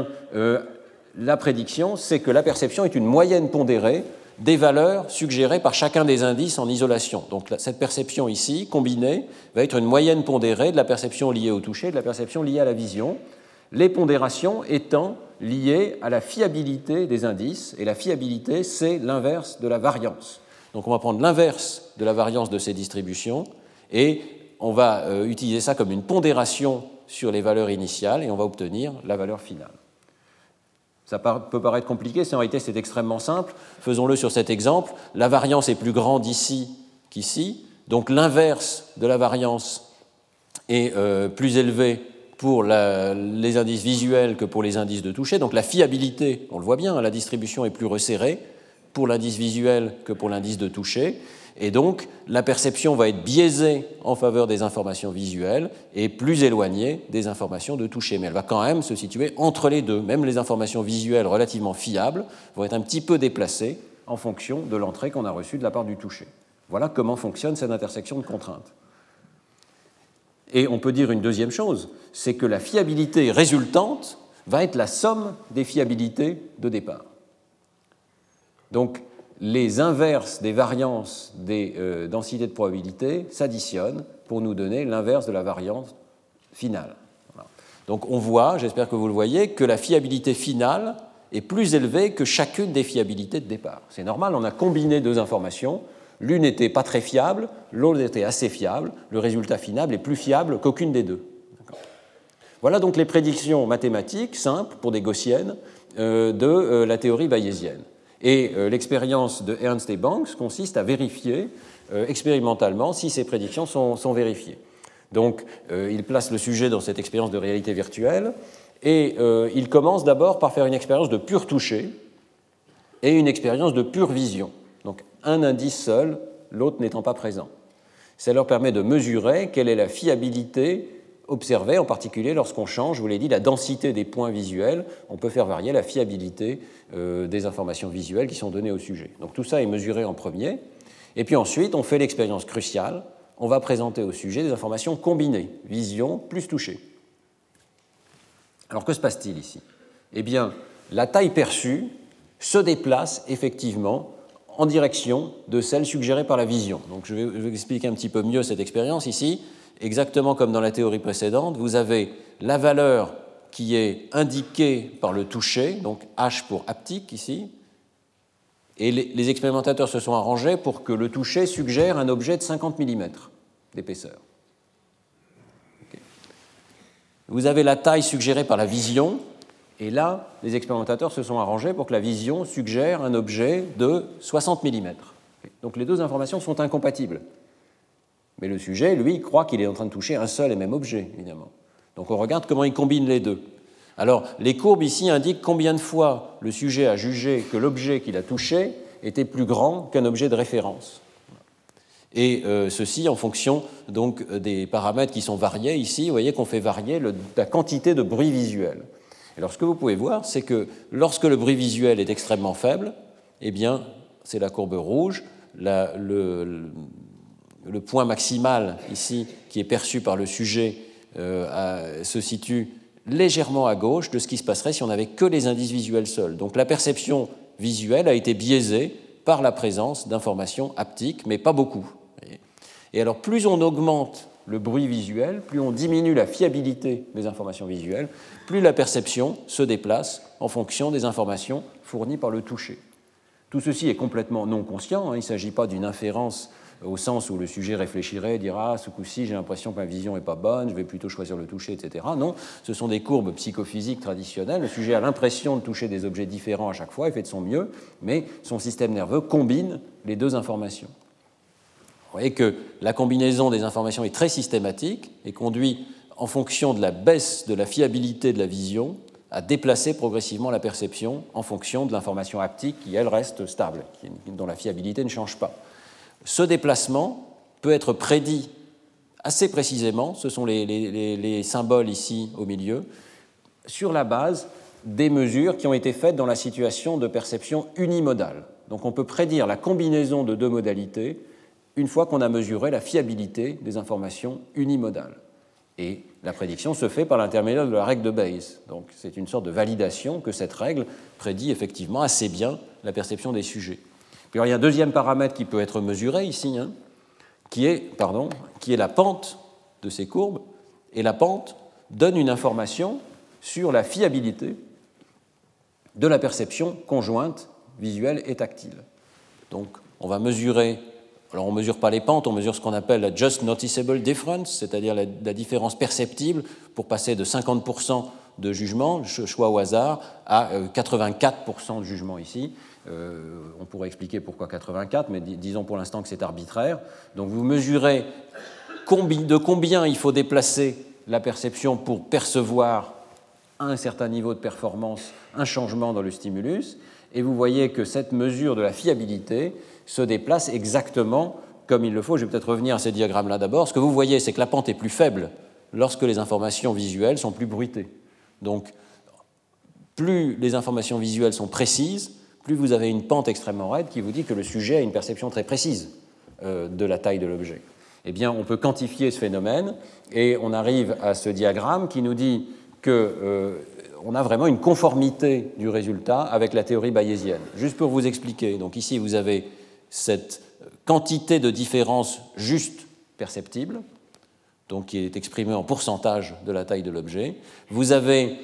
la prédiction, c'est que la perception est une moyenne pondérée des valeurs suggérées par chacun des indices en isolation. Donc cette perception ici, combinée, va être une moyenne pondérée de la perception liée au toucher et de la perception liée à la vision, les pondérations étant liées à la fiabilité des indices, et la fiabilité, c'est l'inverse de la variance. Donc on va prendre l'inverse de la variance de ces distributions, et on va utiliser ça comme une pondération sur les valeurs initiales, et on va obtenir la valeur finale. Ça peut paraître compliqué, en réalité c'est extrêmement simple. Faisons-le sur cet exemple. La variance est plus grande ici qu'ici, donc l'inverse de la variance est plus élevé pour les indices visuels que pour les indices de toucher. Donc la fiabilité, on le voit bien, la distribution est plus resserrée pour l'indice visuel que pour l'indice de toucher. Et donc, la perception va être biaisée en faveur des informations visuelles et plus éloignée des informations de toucher. Mais elle va quand même se situer entre les deux. Même les informations visuelles relativement fiables vont être un petit peu déplacées en fonction de l'entrée qu'on a reçue de la part du toucher. Voilà comment fonctionne cette intersection de contraintes. Et on peut dire une deuxième chose, c'est que la fiabilité résultante va être la somme des fiabilités de départ. Donc, les inverses des variances des densités de probabilité s'additionnent pour nous donner l'inverse de la variance finale. Voilà. Donc on voit, j'espère que vous le voyez, que la fiabilité finale est plus élevée que chacune des fiabilités de départ. C'est normal, on a combiné deux informations, l'une n'était pas très fiable, l'autre était assez fiable, le résultat final est plus fiable qu'aucune des deux. D'accord. Voilà donc les prédictions mathématiques simples pour des gaussiennes de la théorie bayésienne. Et l'expérience de Ernst et Banks consiste à vérifier expérimentalement si ces prédictions sont vérifiées. Donc, il place le sujet dans cette expérience de réalité virtuelle et il commence d'abord par faire une expérience de pur toucher et une expérience de pure vision. Donc, un indice seul, l'autre n'étant pas présent. Ça leur permet de mesurer quelle est la fiabilité observée, en particulier lorsqu'on change, je vous l'ai dit, la densité des points visuels. On peut faire varier la fiabilité des informations visuelles qui sont données au sujet. Donc tout ça est mesuré en premier. Et puis ensuite, on fait l'expérience cruciale. On va présenter au sujet des informations combinées, vision plus toucher. Alors que se passe-t-il ici ? Eh bien, la taille perçue se déplace effectivement en direction de celle suggérée par la vision. Donc je vais vous expliquer un petit peu mieux cette expérience ici. Exactement comme dans la théorie précédente, vous avez la valeur qui est indiquée par le toucher, donc H pour haptique ici, Et les expérimentateurs se sont arrangés pour que le toucher suggère un objet de 50 mm d'épaisseur. Okay. Vous avez la taille suggérée par la vision, et là, les expérimentateurs se sont arrangés pour que la vision suggère un objet de 60 mm. Okay. Donc les deux informations sont incompatibles. Mais le sujet, lui, croit qu'il est en train de toucher un seul et même objet, évidemment. Donc on regarde comment il combine les deux. Alors, les courbes ici indiquent combien de fois le sujet a jugé que l'objet qu'il a touché était plus grand qu'un objet de référence. Et ceci en fonction donc, des paramètres qui sont variés. Ici, vous voyez qu'on fait varier la quantité de bruit visuel. Alors, ce que vous pouvez voir, c'est que lorsque le bruit visuel est extrêmement faible, eh bien, c'est la courbe rouge, le point maximal ici qui est perçu par le sujet se situe légèrement à gauche de ce qui se passerait si on n'avait que les indices visuels seuls. Donc la perception visuelle a été biaisée par la présence d'informations haptiques, mais pas beaucoup. Et alors plus on augmente le bruit visuel, plus on diminue la fiabilité des informations visuelles, plus la perception se déplace en fonction des informations fournies par le toucher. Tout ceci est complètement non conscient, il ne s'agit pas d'une inférence au sens où le sujet réfléchirait et dira « Ah, ce coup-ci, j'ai l'impression que ma vision n'est pas bonne, je vais plutôt choisir le toucher, etc. » Non, ce sont des courbes psychophysiques traditionnelles. Le sujet a l'impression de toucher des objets différents à chaque fois, il fait de son mieux, mais son système nerveux combine les deux informations. Vous voyez que la combinaison des informations est très systématique et conduit, en fonction de la baisse de la fiabilité de la vision, à déplacer progressivement la perception en fonction de l'information haptique qui, elle, reste stable, dont la fiabilité ne change pas. Ce déplacement peut être prédit assez précisément, ce sont les symboles ici au milieu, sur la base des mesures qui ont été faites dans la situation de perception unimodale. Donc on peut prédire la combinaison de deux modalités une fois qu'on a mesuré la fiabilité des informations unimodales. Et la prédiction se fait par l'intermédiaire de la règle de Bayes. Donc c'est une sorte de validation que cette règle prédit effectivement assez bien la perception des sujets. Puis alors, il y a un deuxième paramètre qui peut être mesuré ici, qui est la pente de ces courbes, et la pente donne une information sur la fiabilité de la perception conjointe visuelle et tactile. Donc on va mesurer, alors on ne mesure pas les pentes, on mesure ce qu'on appelle la just noticeable difference, c'est-à-dire la différence perceptible pour passer de 50% de jugement, choix au hasard, à 84% de jugement ici. On pourrait expliquer pourquoi 84, mais disons pour l'instant que c'est arbitraire. Donc vous mesurez de combien il faut déplacer la perception pour percevoir à un certain niveau de performance un changement dans le stimulus, et vous voyez que cette mesure de la fiabilité se déplace exactement comme il le faut. Je vais peut-être revenir à ces diagrammes-là d'abord. Ce que vous voyez, c'est que la pente est plus faible lorsque les informations visuelles sont plus bruitées. Donc, plus les informations visuelles sont précises, plus vous avez une pente extrêmement raide qui vous dit que le sujet a une perception très précise de la taille de l'objet. Eh bien, on peut quantifier ce phénomène et on arrive à ce diagramme qui nous dit qu'on a vraiment une conformité du résultat avec la théorie bayésienne. Juste pour vous expliquer, donc ici vous avez cette quantité de différence juste perceptible, donc qui est exprimée en pourcentage de la taille de l'objet. Vous avez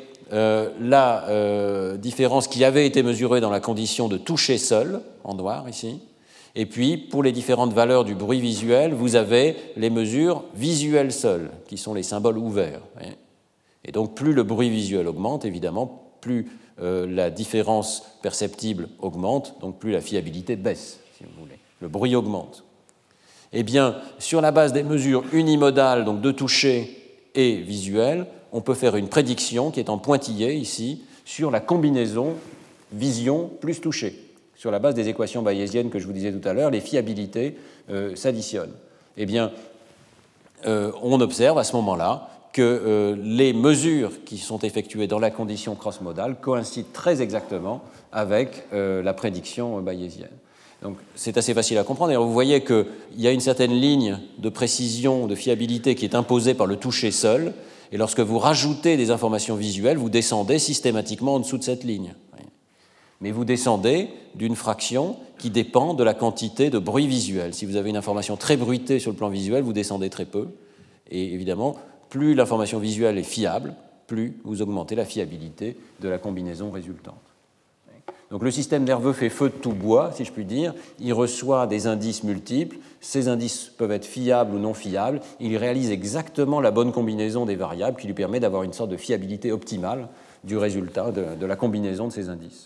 la différence qui avait été mesurée dans la condition de toucher seul, en noir ici. Et puis, pour les différentes valeurs du bruit visuel, vous avez les mesures visuelles seules, qui sont les symboles ouverts. Et donc, plus le bruit visuel augmente, évidemment, plus la différence perceptible augmente, donc plus la fiabilité baisse, si vous voulez. Le bruit augmente. Eh bien, sur la base des mesures unimodales, donc de toucher et visuel, on peut faire une prédiction qui est en pointillé ici sur la combinaison vision plus toucher. Sur la base des équations bayésiennes que je vous disais tout à l'heure, les fiabilités s'additionnent. Eh bien, on observe à ce moment-là que les mesures qui sont effectuées dans la condition cross-modale coïncident très exactement avec la prédiction bayésienne. Donc, c'est assez facile à comprendre. Et vous voyez qu'il y a une certaine ligne de précision, de fiabilité qui est imposée par le toucher seul. Et lorsque vous rajoutez des informations visuelles, vous descendez systématiquement en dessous de cette ligne. Mais vous descendez d'une fraction qui dépend de la quantité de bruit visuel. Si vous avez une information très bruitée sur le plan visuel, vous descendez très peu. Et évidemment, plus l'information visuelle est fiable, plus vous augmentez la fiabilité de la combinaison résultante. Donc le système nerveux fait feu de tout bois, si je puis dire. Il reçoit des indices multiples. Ces indices peuvent être fiables ou non fiables. Il réalise exactement la bonne combinaison des variables qui lui permet d'avoir une sorte de fiabilité optimale du résultat de la combinaison de ces indices.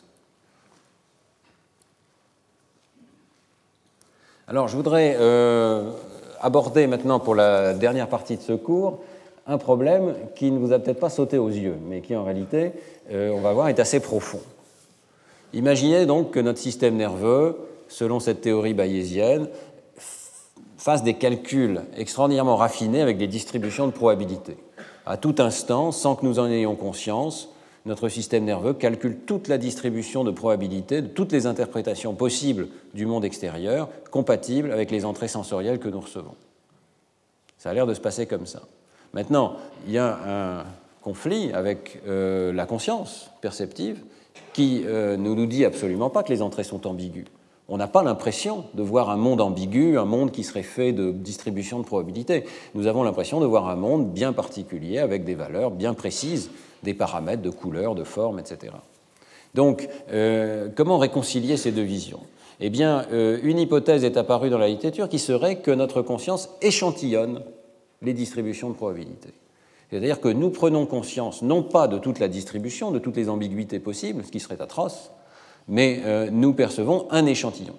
Alors je voudrais aborder maintenant pour la dernière partie de ce cours un problème qui ne vous a peut-être pas sauté aux yeux, mais qui en réalité, on va voir, est assez profond. Imaginez donc que notre système nerveux, selon cette théorie bayésienne, fasse des calculs extraordinairement raffinés avec des distributions de probabilité. À tout instant, sans que nous en ayons conscience, notre système nerveux calcule toute la distribution de probabilité de toutes les interprétations possibles du monde extérieur, compatibles avec les entrées sensorielles que nous recevons. Ça a l'air de se passer comme ça. Maintenant, il y a un conflit avec la conscience perceptive qui ne nous dit absolument pas que les entrées sont ambiguës. On n'a pas l'impression de voir un monde ambigu, un monde qui serait fait de distribution de probabilités. Nous avons l'impression de voir un monde bien particulier, avec des valeurs bien précises, des paramètres de couleur, de forme, etc. Donc, comment réconcilier ces deux visions? Eh bien, une hypothèse est apparue dans la littérature qui serait que notre conscience échantillonne les distributions de probabilités. C'est-à-dire que nous prenons conscience non pas de toute la distribution, de toutes les ambiguïtés possibles, ce qui serait atroce, mais nous percevons un échantillon.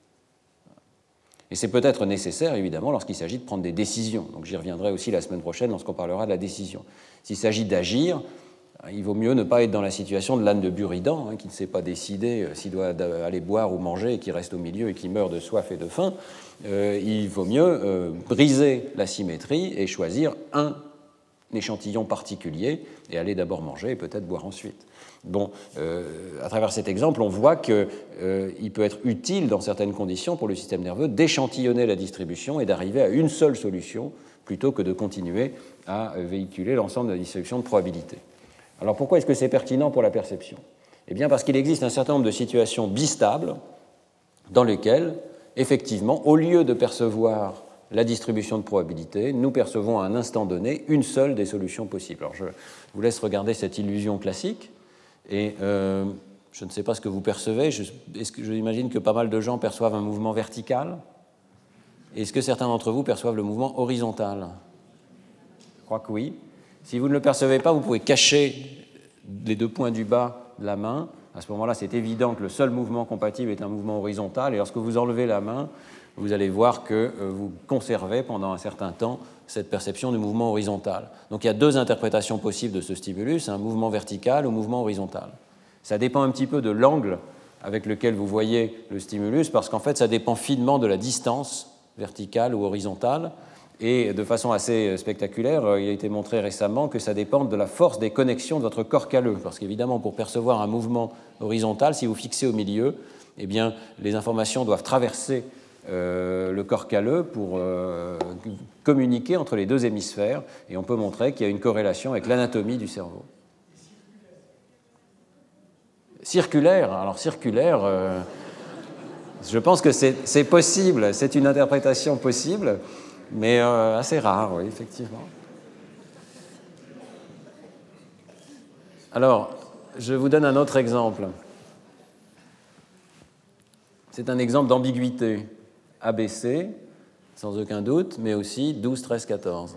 Et c'est peut-être nécessaire, évidemment, lorsqu'il s'agit de prendre des décisions. Donc j'y reviendrai aussi la semaine prochaine lorsqu'on parlera de la décision. S'il s'agit d'agir, il vaut mieux ne pas être dans la situation de l'âne de Buridan, qui ne sait pas décider s'il doit aller boire ou manger et qui reste au milieu et qui meurt de soif et de faim. Il vaut mieux briser la symétrie et choisir un échantillon particulier et aller d'abord manger et peut-être boire ensuite. Bon, à travers cet exemple, on voit qu'il peut être utile, dans certaines conditions, pour le système nerveux, d'échantillonner la distribution et d'arriver à une seule solution, plutôt que de continuer à véhiculer l'ensemble de la distribution de probabilité. Alors pourquoi est-ce que c'est pertinent pour la perception? Eh bien parce qu'il existe un certain nombre de situations bistables dans lesquelles, effectivement, au lieu de percevoir la distribution de probabilité, nous percevons à un instant donné une seule des solutions possibles. Alors je vous laisse regarder cette illusion classique. Et je ne sais pas ce que vous percevez. J'imagine que pas mal de gens perçoivent un mouvement vertical. Est-ce que certains d'entre vous perçoivent le mouvement horizontal? Je crois que oui. Si vous ne le percevez pas, vous pouvez cacher les deux points du bas de la main. À ce moment-là, c'est évident que le seul mouvement compatible est un mouvement horizontal. Et lorsque vous enlevez la main, vous allez voir que vous conservez pendant un certain temps cette perception du mouvement horizontal. Donc il y a deux interprétations possibles de ce stimulus, un mouvement vertical ou mouvement horizontal. Ça dépend un petit peu de l'angle avec lequel vous voyez le stimulus, parce qu'en fait ça dépend finement de la distance verticale ou horizontale, et de façon assez spectaculaire, il a été montré récemment que ça dépend de la force des connexions de votre corps calleux, parce qu'évidemment pour percevoir un mouvement horizontal, si vous fixez au milieu, eh bien, les informations doivent traverser le corps calleux pour communiquer entre les deux hémisphères, et on peut montrer qu'il y a une corrélation avec l'anatomie du cerveau. Circulaire, alors circulaire, je pense que c'est possible, c'est une interprétation possible, mais assez rare, oui, effectivement. Alors, je vous donne un autre exemple. C'est un exemple d'ambiguïté. ABC, sans aucun doute, mais aussi 12, 13, 14.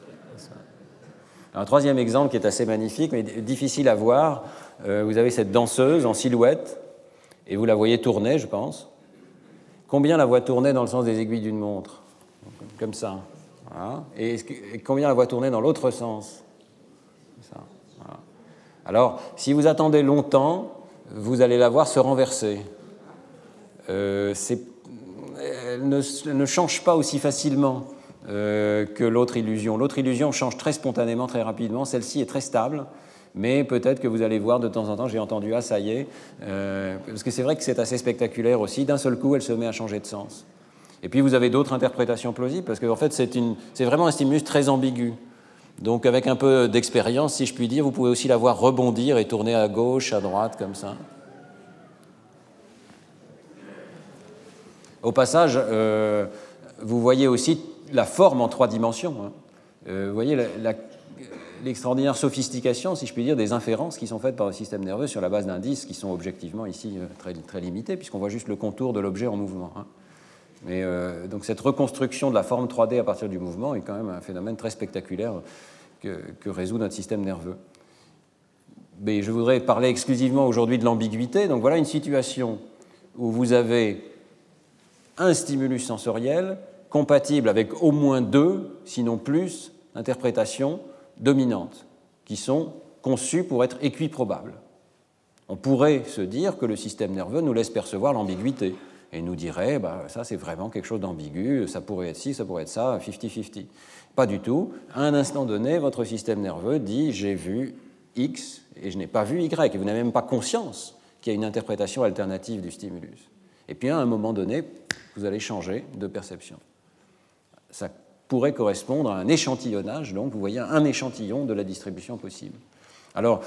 Un troisième exemple qui est assez magnifique, mais difficile à voir. Vous avez cette danseuse en silhouette, et vous la voyez tourner, je pense. Combien la voit tourner dans le sens des aiguilles d'une montre? Comme ça. Voilà. Et combien la voit tourner dans l'autre sens? Comme ça. Voilà. Alors, si vous attendez longtemps, vous allez la voir se renverser. Elle ne change pas aussi facilement que l'autre illusion. L'autre illusion change très spontanément, très rapidement. Celle-ci est très stable, mais peut-être que vous allez voir de temps en temps, j'ai entendu « ah, ça y est », parce que c'est vrai que c'est assez spectaculaire aussi. D'un seul coup, elle se met à changer de sens. Et puis vous avez d'autres interprétations plausibles, parce qu'en fait, c'est vraiment un stimulus très ambigu. Donc avec un peu d'expérience, si je puis dire, vous pouvez aussi la voir rebondir et tourner à gauche, à droite, comme ça. Au passage, vous voyez aussi la forme en 3 dimensions. Vous voyez, l'extraordinaire sophistication, si je puis dire, des inférences qui sont faites par le système nerveux sur la base d'indices qui sont objectivement ici très, très limités, puisqu'on voit juste le contour de l'objet en mouvement. Mais donc cette reconstruction de la forme 3D à partir du mouvement est quand même un phénomène très spectaculaire que résout notre système nerveux. Mais je voudrais parler exclusivement aujourd'hui de l'ambiguïté. Donc voilà une situation où vous avez un stimulus sensoriel compatible avec au moins 2, sinon plus, interprétations dominantes qui sont conçues pour être équiprobables. On pourrait se dire que le système nerveux nous laisse percevoir l'ambiguïté et nous dirait ça c'est vraiment quelque chose d'ambigu, ça pourrait être ci, ça pourrait être ça, 50-50. Pas du tout. À un instant donné, votre système nerveux dit j'ai vu X et je n'ai pas vu Y, et vous n'avez même pas conscience qu'il y a une interprétation alternative du stimulus. Et puis à un moment donné, vous allez changer de perception. Ça pourrait correspondre à un échantillonnage, donc vous voyez un échantillon de la distribution possible. Alors,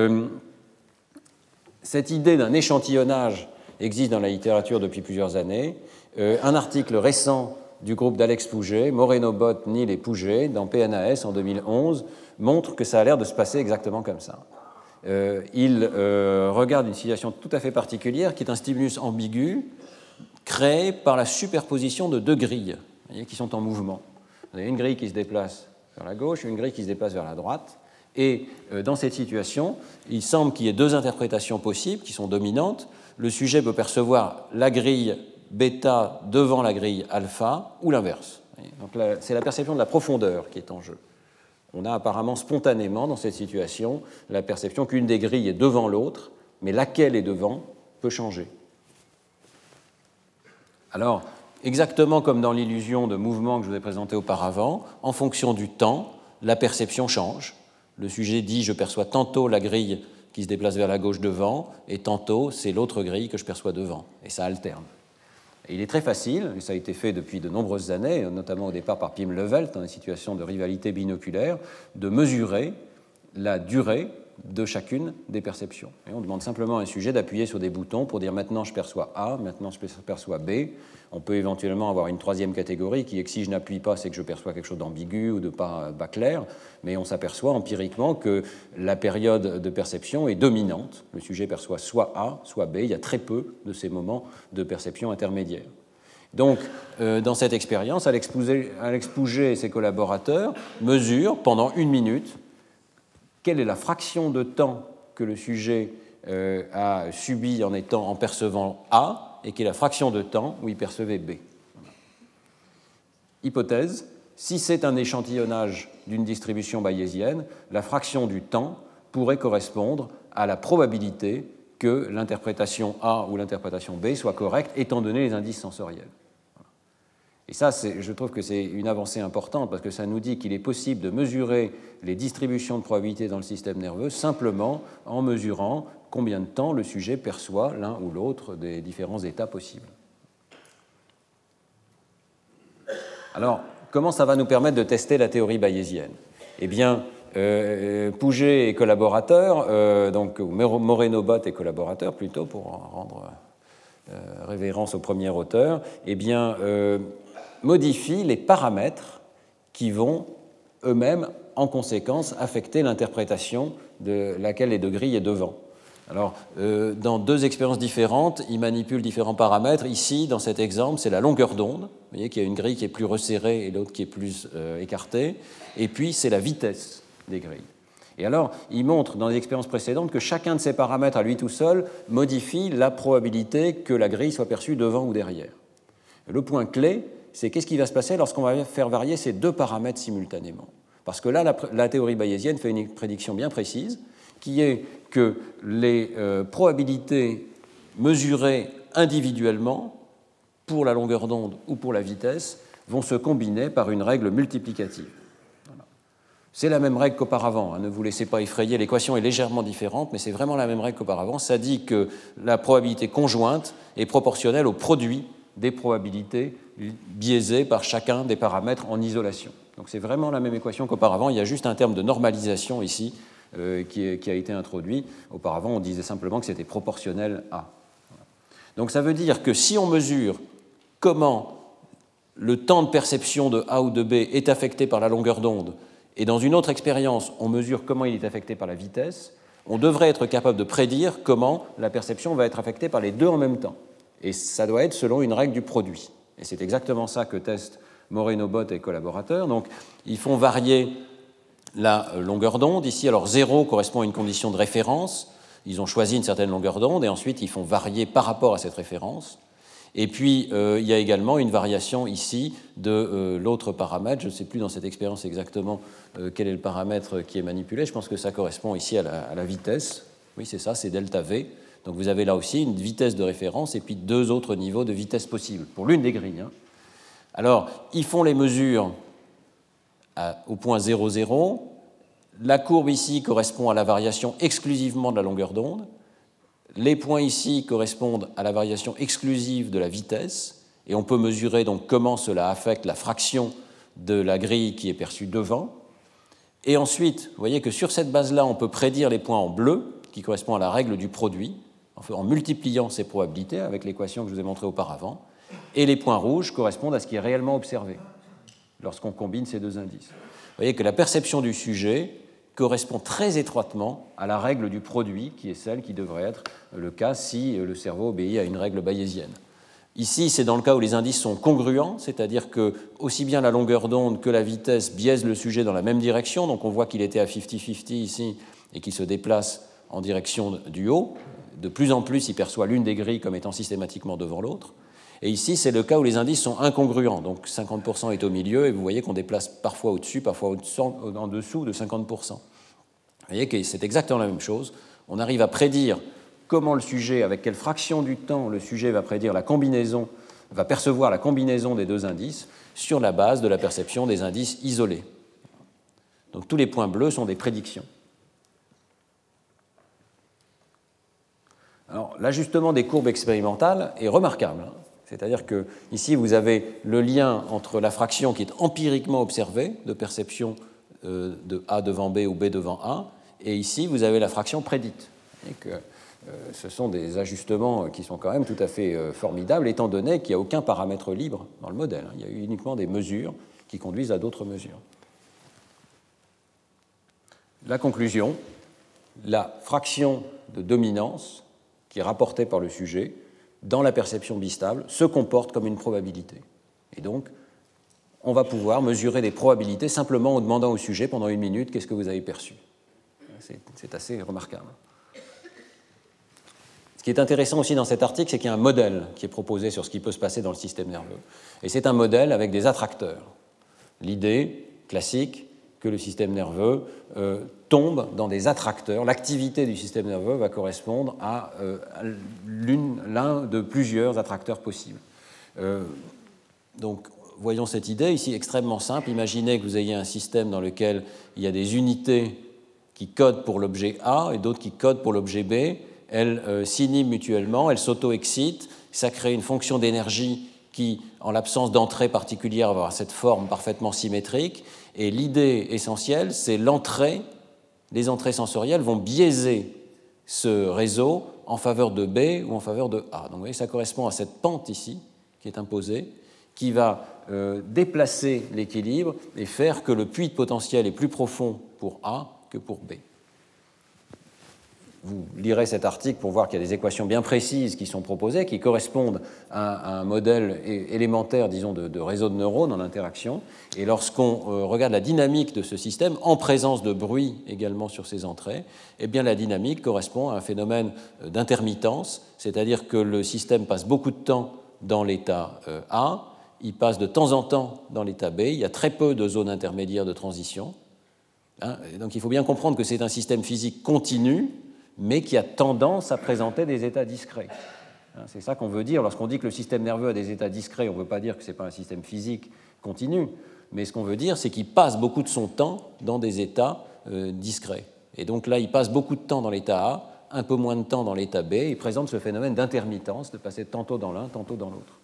cette idée d'un échantillonnage existe dans la littérature depuis plusieurs années. Un article récent du groupe d'Alex Pouget, Moreno-Bott, Neal et Pouget, dans PNAS en 2011, montre que ça a l'air de se passer exactement comme ça. Il regarde une situation tout à fait particulière qui est un stimulus ambigu créé par la superposition de 2 grilles, vous voyez, qui sont en mouvement. Vous avez une grille qui se déplace vers la gauche et une grille qui se déplace vers la droite. Et dans cette situation, il semble qu'il y ait 2 interprétations possibles qui sont dominantes. Le sujet peut percevoir la grille bêta devant la grille alpha ou l'inverse. Donc là, c'est la perception de la profondeur qui est en jeu. On a apparemment spontanément dans cette situation la perception qu'une des grilles est devant l'autre, mais laquelle est devant peut changer. Alors, exactement comme dans l'illusion de mouvement que je vous ai présentée auparavant, en fonction du temps, la perception change. Le sujet dit « je perçois tantôt la grille qui se déplace vers la gauche devant, et tantôt c'est l'autre grille que je perçois devant ». Et ça alterne. Et il est très facile, et ça a été fait depuis de nombreuses années, notamment au départ par Pim Levelt, dans une situation de rivalité binoculaire, de mesurer la durée de chacune des perceptions. Et on demande simplement à un sujet d'appuyer sur des boutons pour dire maintenant je perçois A, maintenant je perçois B. On peut éventuellement avoir une 3e catégorie qui est que si je n'appuie pas, c'est que je perçois quelque chose d'ambigu ou de pas clair, mais on s'aperçoit empiriquement que la période de perception est dominante. Le sujet perçoit soit A, soit B. Il y a très peu de ces moments de perception intermédiaire. Donc, dans cette expérience, Alex Pouget et ses collaborateurs mesurent pendant 1 minute quelle est la fraction de temps que le sujet a subi en percevant A et quelle est la fraction de temps où il percevait B. Hypothèse, si c'est un échantillonnage d'une distribution bayésienne, la fraction du temps pourrait correspondre à la probabilité que l'interprétation A ou l'interprétation B soit correcte étant donné les indices sensoriels. Et ça, je trouve que c'est une avancée importante parce que ça nous dit qu'il est possible de mesurer les distributions de probabilité dans le système nerveux simplement en mesurant combien de temps le sujet perçoit l'un ou l'autre des différents états possibles. Alors, comment ça va nous permettre de tester la théorie bayésienne ? Eh bien, Pouget et collaborateurs, donc Moreno-Bott et collaborateurs plutôt, pour rendre révérence au premier auteur, eh bien, modifient les paramètres qui vont eux-mêmes, en conséquence, affecter l'interprétation de laquelle les 2 grilles est devant. Alors, dans 2 expériences différentes, ils manipulent différents paramètres. Ici, dans cet exemple, c'est la longueur d'onde. Vous voyez qu'il y a une grille qui est plus resserrée et l'autre qui est plus écartée. Et puis, c'est la vitesse des grilles. Et alors, ils montrent dans les expériences précédentes que chacun de ces paramètres, à lui tout seul, modifie la probabilité que la grille soit perçue devant ou derrière. Le point clé, c'est qu'est-ce qui va se passer lorsqu'on va faire varier ces 2 paramètres simultanément. Parce que là, la théorie bayésienne fait une prédiction bien précise, qui est que les probabilités mesurées individuellement pour la longueur d'onde ou pour la vitesse vont se combiner par une règle multiplicative. Voilà. C'est la même règle qu'auparavant, ne vous laissez pas effrayer, l'équation est légèrement différente, mais c'est vraiment la même règle qu'auparavant. Ça dit que la probabilité conjointe est proportionnelle au produit des probabilités biaisées par chacun des paramètres en isolation. Donc c'est vraiment la même équation qu'auparavant, il y a juste un terme de normalisation ici qui a été introduit. Auparavant, on disait simplement que c'était proportionnel à. Donc ça veut dire que si on mesure comment le temps de perception de A ou de B est affecté par la longueur d'onde et dans une autre expérience, on mesure comment il est affecté par la vitesse, on devrait être capable de prédire comment la perception va être affectée par les deux en même temps. Et ça doit être selon une règle du produit. Et c'est exactement ça que testent Moreno-Bott et collaborateurs. Donc, ils font varier la longueur d'onde. Ici, alors 0 correspond à une condition de référence. Ils ont choisi une certaine longueur d'onde et ensuite ils font varier par rapport à cette référence. Et puis, il y a également une variation ici de l'autre paramètre. Je ne sais plus dans cette expérience exactement quel est le paramètre qui est manipulé. Je pense que ça correspond ici à la vitesse. Oui, c'est ça, c'est delta V. Donc vous avez là aussi une vitesse de référence et puis deux autres niveaux de vitesse possibles pour l'une des grilles. Alors, ils font les mesures au point 0, 0. La courbe ici correspond à la variation exclusivement de la longueur d'onde. Les points ici correspondent à la variation exclusive de la vitesse, et on peut mesurer donc comment cela affecte la fraction de la grille qui est perçue devant. Et ensuite, vous voyez que sur cette base-là, on peut prédire les points en bleu, qui correspondent à la règle du produit, en multipliant ces probabilités avec l'équation que je vous ai montrée auparavant, et les points rouges correspondent à ce qui est réellement observé lorsqu'on combine ces deux indices. Vous voyez que la perception du sujet correspond très étroitement à la règle du produit, qui est celle qui devrait être le cas si le cerveau obéit à une règle bayésienne. Ici, c'est dans le cas où les indices sont congruents, c'est-à-dire que aussi bien la longueur d'onde que la vitesse biaisent le sujet dans la même direction, donc on voit qu'il était à 50-50 ici et qu'il se déplace en direction du haut. De plus en plus, il perçoit l'une des grilles comme étant systématiquement devant l'autre. Et ici, c'est le cas où les indices sont incongruents, donc 50% est au milieu, et vous voyez qu'on déplace parfois au-dessus, parfois en dessous de 50%. Vous voyez que c'est exactement la même chose. On arrive à prédire comment le sujet, avec quelle fraction du temps le sujet va prédire la combinaison, va percevoir la combinaison des deux indices sur la base de la perception des indices isolés. Donc tous les points bleus sont des prédictions. Alors, l'ajustement des courbes expérimentales est remarquable. C'est-à-dire que ici, vous avez le lien entre la fraction qui est empiriquement observée de perception de A devant B ou B devant A, et ici, vous avez la fraction prédite. Et que ce sont des ajustements qui sont quand même tout à fait formidables, étant donné qu'il n'y a aucun paramètre libre dans le modèle. Il y a eu uniquement des mesures qui conduisent à d'autres mesures. La conclusion, la fraction de dominance qui est rapportée par le sujet dans la perception bistable se comporte comme une probabilité. Et donc, on va pouvoir mesurer des probabilités simplement en demandant au sujet pendant une minute qu'est-ce que vous avez perçu. C'est assez remarquable. Ce qui est intéressant aussi dans cet article, c'est qu'il y a un modèle qui est proposé sur ce qui peut se passer dans le système nerveux. Et c'est un modèle avec des attracteurs. L'idée classique que le système nerveux tombe dans des attracteurs. L'activité du système nerveux va correspondre à l'un de plusieurs attracteurs possibles. Donc, voyons cette idée ici extrêmement simple. Imaginez que vous ayez un système dans lequel il y a des unités qui codent pour l'objet A et d'autres qui codent pour l'objet B. Elles s'inhibent mutuellement, elles s'auto-excitent. Ça crée une fonction d'énergie qui, en l'absence d'entrée particulière, va avoir cette forme parfaitement symétrique. Et l'idée essentielle, c'est l'entrée. Les entrées sensorielles vont biaiser ce réseau en faveur de B ou en faveur de A. Donc vous voyez, ça correspond à cette pente ici qui est imposée, qui va déplacer l'équilibre et faire que le puits de potentiel est plus profond pour A que pour B. Vous lirez cet article pour voir qu'il y a des équations bien précises qui sont proposées, qui correspondent à un modèle élémentaire, disons, de réseau de neurones en interaction. Et lorsqu'on regarde la dynamique de ce système, en présence de bruit également sur ces entrées, eh bien la dynamique correspond à un phénomène d'intermittence, c'est-à-dire que le système passe beaucoup de temps dans l'état A, il passe de temps en temps dans l'état B, il y a très peu de zones intermédiaires de transition. Donc il faut bien comprendre que c'est un système physique continu, mais qui a tendance à présenter des états discrets. C'est ça qu'on veut dire. Lorsqu'on dit que le système nerveux a des états discrets, on ne veut pas dire que ce n'est pas un système physique continu, mais ce qu'on veut dire, c'est qu'il passe beaucoup de son temps dans des états discrets. Et donc là, il passe beaucoup de temps dans l'état A, un peu moins de temps dans l'état B, et il présente ce phénomène d'intermittence, de passer tantôt dans l'un, tantôt dans l'autre.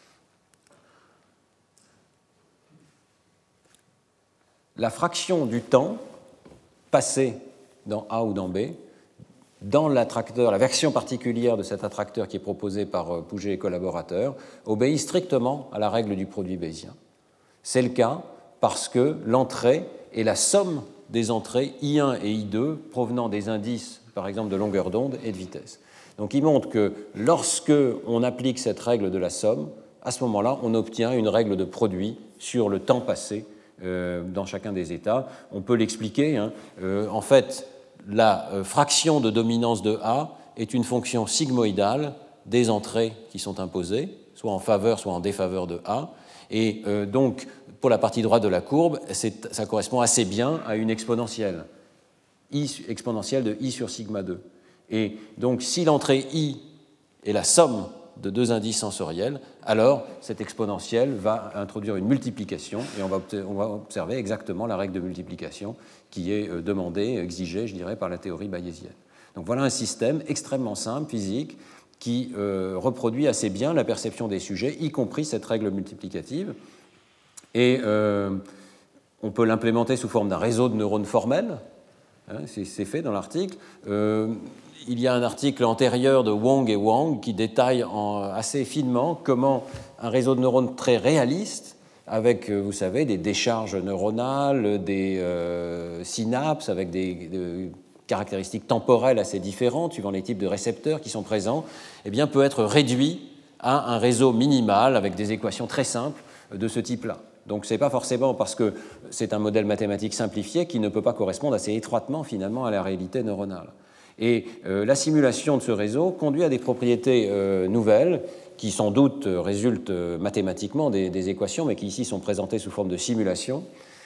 La fraction du temps passé dans A ou dans B, dans l'attracteur, la version particulière de cet attracteur qui est proposé par Pouget et collaborateurs, obéit strictement à la règle du produit bayésien. C'est le cas parce que l'entrée est la somme des entrées I1 et I2 provenant des indices, par exemple, de longueur d'onde et de vitesse. Donc il montre que lorsque on applique cette règle de la somme, à ce moment-là, on obtient une règle de produit sur le temps passé dans chacun des états. On peut l'expliquer. En fait, la fraction de dominance de A est une fonction sigmoïdale des entrées qui sont imposées, soit en faveur, soit en défaveur de A. Et donc, pour la partie droite de la courbe, ça correspond assez bien à une exponentielle, I exponentielle de I sur sigma 2. Et donc, si l'entrée I est la somme de deux indices sensoriels, alors cette exponentielle va introduire une multiplication et on va observer exactement la règle de multiplication qui est demandée, exigée, je dirais, par la théorie bayésienne. Donc voilà un système extrêmement simple, physique, qui reproduit assez bien la perception des sujets, y compris cette règle multiplicative. Et on peut l'implémenter sous forme d'un réseau de neurones formels. C'est fait dans l'article. Il y a un article antérieur de Wong et Wang qui détaille assez finement comment un réseau de neurones très réaliste, avec, vous savez, des décharges neuronales, des synapses, avec des caractéristiques temporelles assez différentes, suivant les types de récepteurs qui sont présents, eh bien, peut être réduit à un réseau minimal avec des équations très simples de ce type-là. Donc ce n'est pas forcément parce que c'est un modèle mathématique simplifié qui ne peut pas correspondre assez étroitement finalement à la réalité neuronale. Et la simulation de ce réseau conduit à des propriétés nouvelles qui sans doute résultent mathématiquement des équations, mais qui ici sont présentées sous forme de simulation.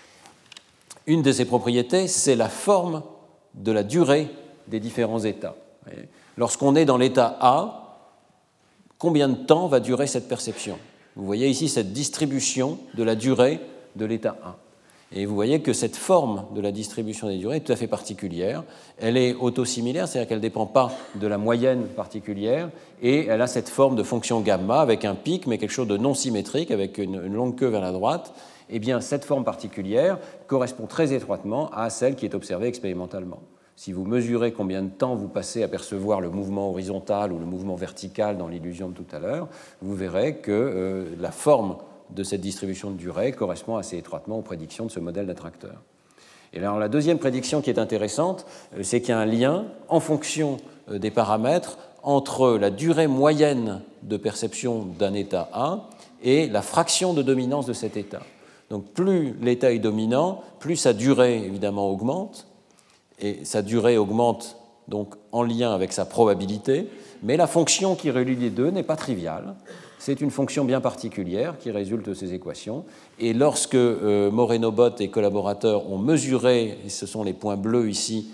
Une de ces propriétés, c'est la forme de la durée des différents états. Lorsqu'on est dans l'état A, combien de temps va durer cette perception ? Vous voyez ici cette distribution de la durée de l'état 1. Et vous voyez que cette forme de la distribution des durées est tout à fait particulière. Elle est autosimilaire, c'est-à-dire qu'elle ne dépend pas de la moyenne particulière, et elle a cette forme de fonction gamma avec un pic, mais quelque chose de non symétrique, avec une longue queue vers la droite. Eh bien, cette forme particulière correspond très étroitement à celle qui est observée expérimentalement. Si vous mesurez combien de temps vous passez à percevoir le mouvement horizontal ou le mouvement vertical dans l'illusion de tout à l'heure, vous verrez que la forme de cette distribution de durée correspond assez étroitement aux prédictions de ce modèle d'attracteur. Et alors la deuxième prédiction qui est intéressante, c'est qu'il y a un lien en fonction des paramètres entre la durée moyenne de perception d'un état A et la fraction de dominance de cet état. Donc plus l'état est dominant, plus sa durée évidemment augmente, et sa durée augmente donc en lien avec sa probabilité, mais la fonction qui relie les deux n'est pas triviale. C'est une fonction bien particulière qui résulte de ces équations. Et lorsque Moreno-Bott et collaborateurs ont mesuré, et ce sont les points bleus ici,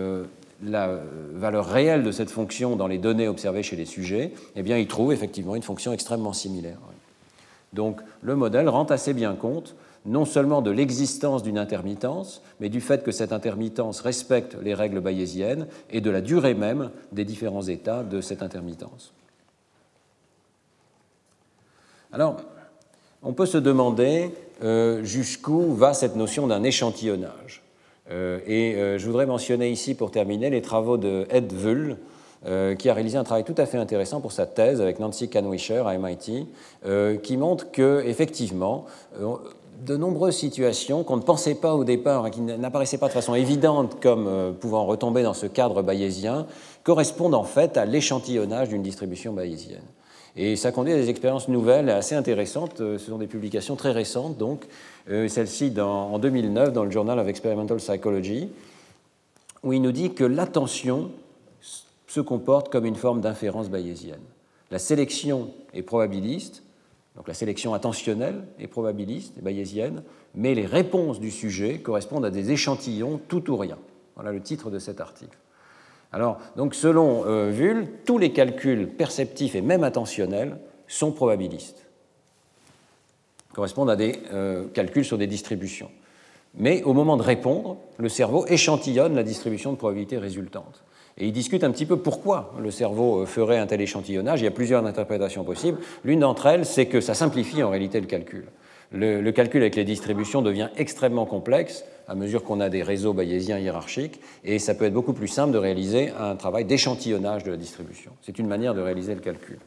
la valeur réelle de cette fonction dans les données observées chez les sujets, eh bien, ils trouvent effectivement une fonction extrêmement similaire. Donc le modèle rend assez bien compte non seulement de l'existence d'une intermittence, mais du fait que cette intermittence respecte les règles bayésiennes et de la durée même des différents états de cette intermittence. Alors, on peut se demander jusqu'où va cette notion d'un échantillonnage. Je voudrais mentionner ici, pour terminer, les travaux de Ed Wull, qui a réalisé un travail tout à fait intéressant pour sa thèse avec Nancy Kanwisher à MIT, qui montre qu'effectivement, de nombreuses situations qu'on ne pensait pas au départ, qui n'apparaissaient pas de façon évidente comme pouvant retomber dans ce cadre bayésien, correspondent en fait à l'échantillonnage d'une distribution bayésienne. Et ça conduit à des expériences nouvelles et assez intéressantes. Ce sont des publications très récentes, donc, celle-ci en 2009 dans le Journal of Experimental Psychology, où il nous dit que l'attention se comporte comme une forme d'inférence bayésienne. La sélection est probabiliste, donc la sélection attentionnelle est probabiliste et bayésienne, mais les réponses du sujet correspondent à des échantillons tout ou rien. Voilà le titre de cet article. Alors, donc, selon Wull, tous les calculs perceptifs et même attentionnels sont probabilistes, correspondent à des calculs sur des distributions. Mais au moment de répondre, le cerveau échantillonne la distribution de probabilité résultante. Et il discute un petit peu pourquoi le cerveau ferait un tel échantillonnage. Il y a plusieurs interprétations possibles. L'une d'entre elles, c'est que ça simplifie en réalité le calcul. Le calcul avec les distributions devient extrêmement complexe à mesure qu'on a des réseaux bayésiens hiérarchiques, et ça peut être beaucoup plus simple de réaliser un travail d'échantillonnage de la distribution. C'est une manière de réaliser le calcul.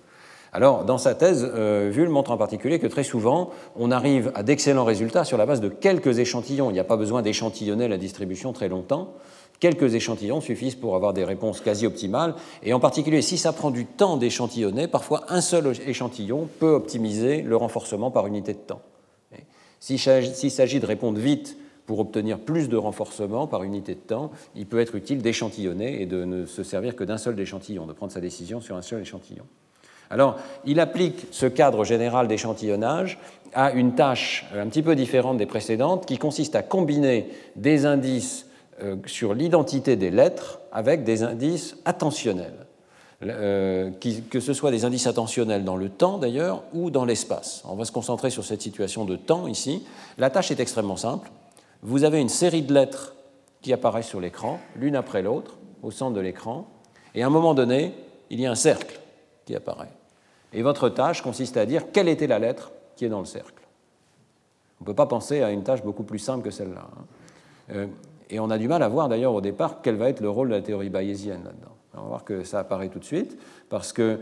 Alors, dans sa thèse, Wühl montre en particulier que très souvent, on arrive à d'excellents résultats sur la base de quelques échantillons. Il n'y a pas besoin d'échantillonner la distribution très longtemps. Quelques échantillons suffisent pour avoir des réponses quasi optimales. Et en particulier, si ça prend du temps d'échantillonner, parfois un seul échantillon peut optimiser le renforcement par unité de temps. S'il s'agit de répondre vite pour obtenir plus de renforcement par unité de temps, il peut être utile d'échantillonner et de ne se servir que d'un seul échantillon, de prendre sa décision sur un seul échantillon. Alors, il applique ce cadre général d'échantillonnage à une tâche un petit peu différente des précédentes, qui consiste à combiner des indices sur l'identité des lettres avec des indices attentionnels, que ce soit des indices attentionnels dans le temps d'ailleurs ou dans l'espace. On va se concentrer sur cette situation de temps ici. La tâche est extrêmement simple. Vous avez une série de lettres qui apparaissent sur l'écran, l'une après l'autre, au centre de l'écran, et à un moment donné, il y a un cercle qui apparaît. Et votre tâche consiste à dire quelle était la lettre qui est dans le cercle. On ne peut pas penser à une tâche beaucoup plus simple que celle-là. Et on a du mal à voir d'ailleurs au départ quel va être le rôle de la théorie bayésienne là-dedans. On va voir que ça apparaît tout de suite, parce que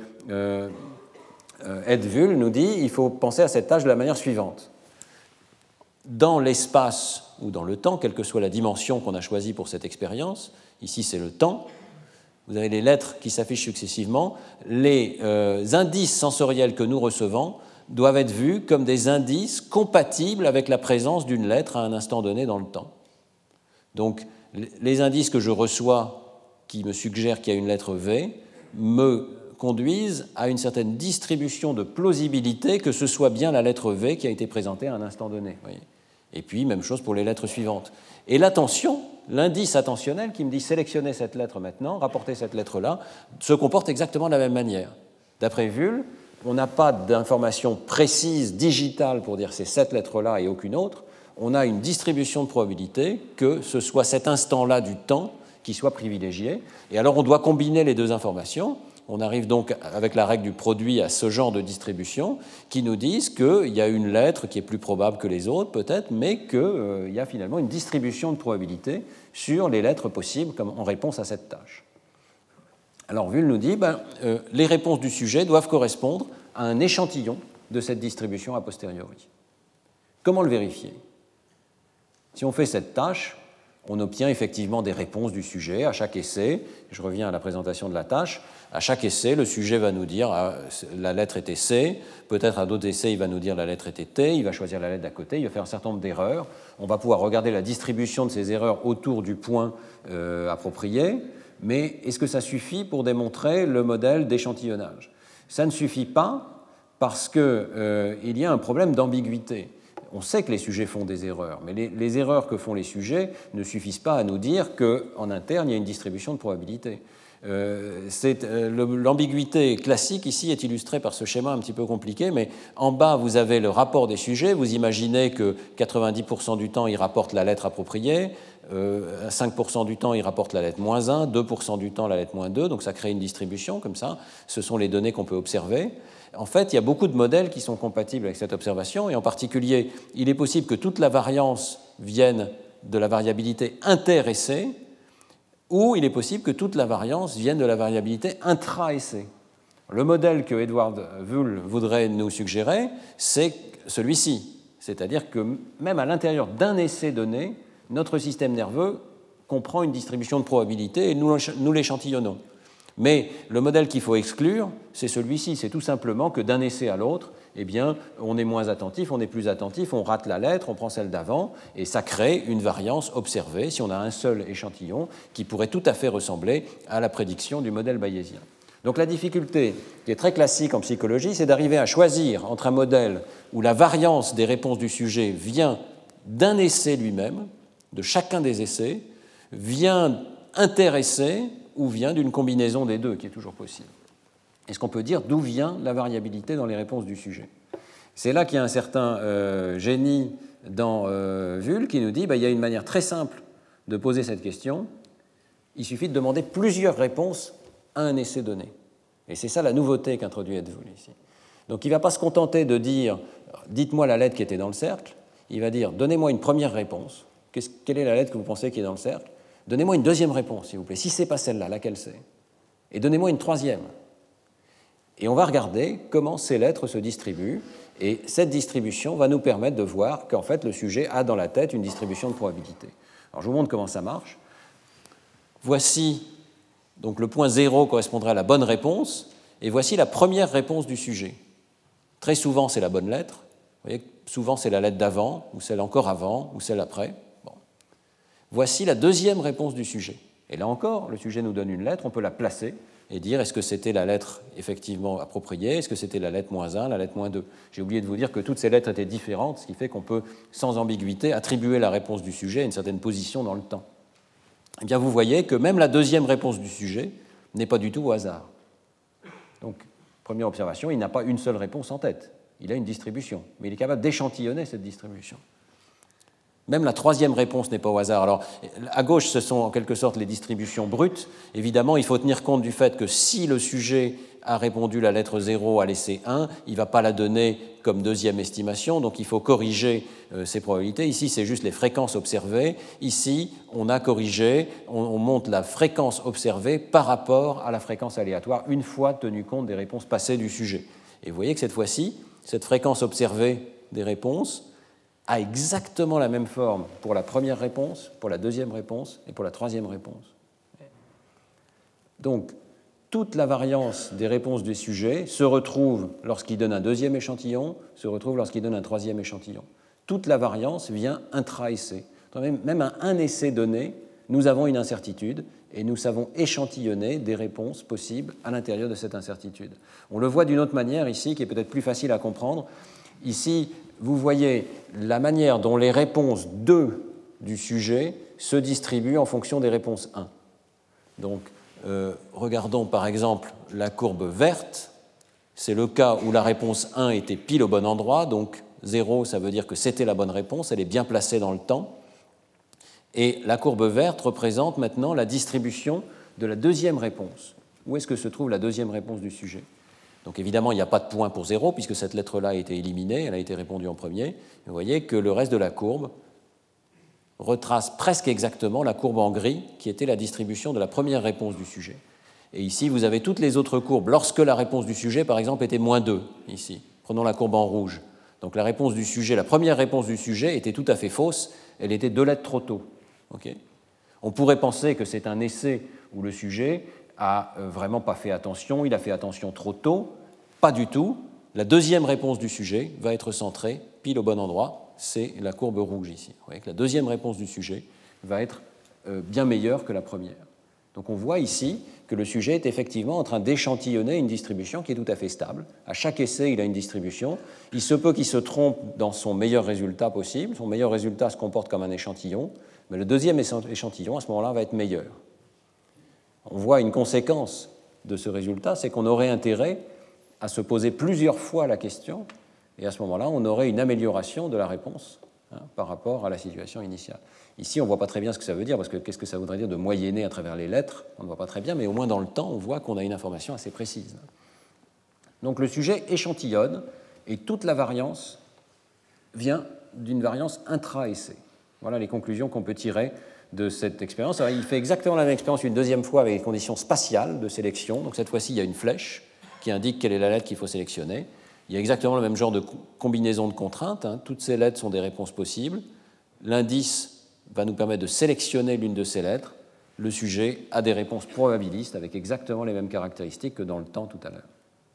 Ed Wühl nous dit qu'il faut penser à cette tâche de la manière suivante. Dans l'espace ou dans le temps, quelle que soit la dimension qu'on a choisie pour cette expérience, ici c'est le temps, vous avez les lettres qui s'affichent successivement, les indices sensoriels que nous recevons doivent être vus comme des indices compatibles avec la présence d'une lettre à un instant donné dans le temps. Donc, les indices que je reçois qui me suggèrent qu'il y a une lettre V me conduisent à une certaine distribution de plausibilité que ce soit bien la lettre V qui a été présentée à un instant donné. Voyez. Et puis, même chose pour les lettres suivantes. Et l'attention, l'indice attentionnel qui me dit sélectionnez cette lettre maintenant, rapportez cette lettre-là, se comporte exactement de la même manière. D'après Wühl, on n'a pas d'information précise, digitale, pour dire c'est cette lettre-là et aucune autre. On a une distribution de probabilité que ce soit cet instant-là du temps qui soit privilégié. Et alors, on doit combiner les deux informations. On arrive donc, avec la règle du produit, à ce genre de distribution qui nous disent qu'il y a une lettre qui est plus probable que les autres, peut-être, mais qu'il y a finalement une distribution de probabilité sur les lettres possibles comme en réponse à cette tâche. Alors, Wühl nous dit les réponses du sujet doivent correspondre à un échantillon de cette distribution a posteriori. Comment le vérifier ? Si on fait cette tâche, on obtient effectivement des réponses du sujet à chaque essai. Je reviens à la présentation de la tâche. À chaque essai, le sujet va nous dire la lettre était C, peut-être à d'autres essais, il va nous dire la lettre était T, il va choisir la lettre d'à côté, il va faire un certain nombre d'erreurs. On va pouvoir regarder la distribution de ces erreurs autour du point approprié, mais est-ce que ça suffit pour démontrer le modèle d'échantillonnage ? Ça ne suffit pas parce qu'il y a un problème d'ambiguïté. On sait que les sujets font des erreurs, mais les erreurs que font les sujets ne suffisent pas à nous dire qu'en interne, il y a une distribution de probabilité. L'ambiguïté classique ici est illustrée par ce schéma un petit peu compliqué, mais en bas, vous avez le rapport des sujets. Vous imaginez que 90% du temps, ils rapportent la lettre appropriée, 5% du temps, ils rapportent la lettre -1, 2% du temps, la lettre -2, donc ça crée une distribution comme ça. Ce sont les données qu'on peut observer. En fait, il y a beaucoup de modèles qui sont compatibles avec cette observation, et en particulier, il est possible que toute la variance vienne de la variabilité inter-essai, ou il est possible que toute la variance vienne de la variabilité intra-essai. Le modèle que Edward Wühl voudrait nous suggérer, c'est celui-ci, c'est-à-dire que même à l'intérieur d'un essai donné, notre système nerveux comprend une distribution de probabilité et nous l'échantillonnons. Mais le modèle qu'il faut exclure, c'est celui-ci. C'est tout simplement que d'un essai à l'autre, eh bien, on est moins attentif, on est plus attentif, on rate la lettre, on prend celle d'avant, et ça crée une variance observée, si on a un seul échantillon, qui pourrait tout à fait ressembler à la prédiction du modèle bayésien. Donc la difficulté, qui est très classique en psychologie, c'est d'arriver à choisir entre un modèle où la variance des réponses du sujet vient d'un essai lui-même, de chacun des essais, vient inter-essai, ou vient d'une combinaison des deux, qui est toujours possible. Est-ce qu'on peut dire d'où vient la variabilité dans les réponses du sujet ? C'est là qu'il y a un certain génie dans Wühl qui nous dit il y a une manière très simple de poser cette question. Il suffit de demander plusieurs réponses à un essai donné. Et c'est ça la nouveauté qu'introduit Ed Wühl ici. Donc il ne va pas se contenter de dire dites-moi la lettre qui était dans le cercle. Il va dire donnez-moi une première réponse. Quelle est la lettre que vous pensez qui est dans le cercle ? Donnez-moi une deuxième réponse, s'il vous plaît. Si ce n'est pas celle-là, laquelle c'est ? Et donnez-moi une troisième. Et on va regarder comment ces lettres se distribuent. Et cette distribution va nous permettre de voir qu'en fait, le sujet a dans la tête une distribution de probabilité. Alors, je vous montre comment ça marche. Voici, donc le point 0 correspondrait à la bonne réponse, et voici la première réponse du sujet. Très souvent, c'est la bonne lettre. Vous voyez, souvent, c'est la lettre d'avant, ou celle encore avant, ou celle après. Bon. Voici la deuxième réponse du sujet. Et là encore, le sujet nous donne une lettre, on peut la placer et dire est-ce que c'était la lettre effectivement appropriée, est-ce que c'était la lettre -1, la lettre -2. J'ai oublié de vous dire que toutes ces lettres étaient différentes, ce qui fait qu'on peut, sans ambiguïté, attribuer la réponse du sujet à une certaine position dans le temps. Eh bien, vous voyez que même la deuxième réponse du sujet n'est pas du tout au hasard. Donc, première observation, il n'a pas une seule réponse en tête. Il a une distribution, mais il est capable d'échantillonner cette distribution. Même la troisième réponse n'est pas au hasard. Alors, à gauche, ce sont en quelque sorte les distributions brutes. Évidemment, il faut tenir compte du fait que si le sujet a répondu la lettre 0 à l'essai 1, il ne va pas la donner comme deuxième estimation, donc il faut corriger ces probabilités. Ici, c'est juste les fréquences observées. Ici, on a corrigé, on monte la fréquence observée par rapport à la fréquence aléatoire, une fois tenu compte des réponses passées du sujet. Et vous voyez que cette fois-ci, cette fréquence observée des réponses a exactement la même forme pour la première réponse, pour la deuxième réponse et pour la troisième réponse. Donc, toute la variance des réponses du sujet se retrouve lorsqu'il donne un deuxième échantillon, se retrouve lorsqu'il donne un troisième échantillon. Toute la variance vient intra-essai. Même à un essai donné, nous avons une incertitude et nous savons échantillonner des réponses possibles à l'intérieur de cette incertitude. On le voit d'une autre manière ici, qui est peut-être plus facile à comprendre. Ici, vous voyez la manière dont les réponses 2 du sujet se distribuent en fonction des réponses 1. Donc, regardons par exemple la courbe verte. C'est le cas où la réponse 1 était pile au bon endroit, donc 0, ça veut dire que c'était la bonne réponse, elle est bien placée dans le temps. Et la courbe verte représente maintenant la distribution de la deuxième réponse. Où est-ce que se trouve la deuxième réponse du sujet ? Donc évidemment, il n'y a pas de point pour 0, puisque cette lettre-là a été éliminée, elle a été répondue en premier. Vous voyez que le reste de la courbe retrace presque exactement la courbe en gris, qui était la distribution de la première réponse du sujet. Et ici, vous avez toutes les autres courbes. Lorsque la réponse du sujet, par exemple, était -2, ici, prenons la courbe en rouge. Donc la réponse du sujet, la première réponse du sujet était tout à fait fausse, elle était 2 lettres trop tôt. Okay ? On pourrait penser que c'est un essai où le sujet a vraiment pas fait attention, il a fait attention trop tôt. Pas du tout. La deuxième réponse du sujet va être centrée pile au bon endroit, c'est la courbe rouge ici. Vous voyez que la deuxième réponse du sujet va être bien meilleure que la première. Donc on voit ici que le sujet est effectivement en train d'échantillonner une distribution qui est tout à fait stable. À chaque essai, il a une distribution. Il se peut qu'il se trompe dans son meilleur résultat possible. Son meilleur résultat se comporte comme un échantillon, mais le deuxième échantillon, à ce moment-là, va être meilleur. On voit une conséquence de ce résultat, c'est qu'on aurait intérêt à se poser plusieurs fois la question, et à ce moment-là, on aurait une amélioration de la réponse par rapport à la situation initiale. Ici, on ne voit pas très bien ce que ça veut dire, parce que qu'est-ce que ça voudrait dire de moyenner à travers les lettres ? On ne voit pas très bien, mais au moins dans le temps, on voit qu'on a une information assez précise. Donc le sujet échantillonne, et toute la variance vient d'une variance intra-essai. Voilà les conclusions qu'on peut tirer de cette expérience. Alors, il fait exactement la même expérience une deuxième fois avec les conditions spatiales de sélection. Donc cette fois-ci, il y a une flèche qui indique quelle est la lettre qu'il faut sélectionner. Il y a exactement le même genre de combinaison de contraintes. Toutes ces lettres sont des réponses possibles. L'indice va nous permettre de sélectionner l'une de ces lettres. Le sujet a des réponses probabilistes avec exactement les mêmes caractéristiques que dans le temps tout à l'heure.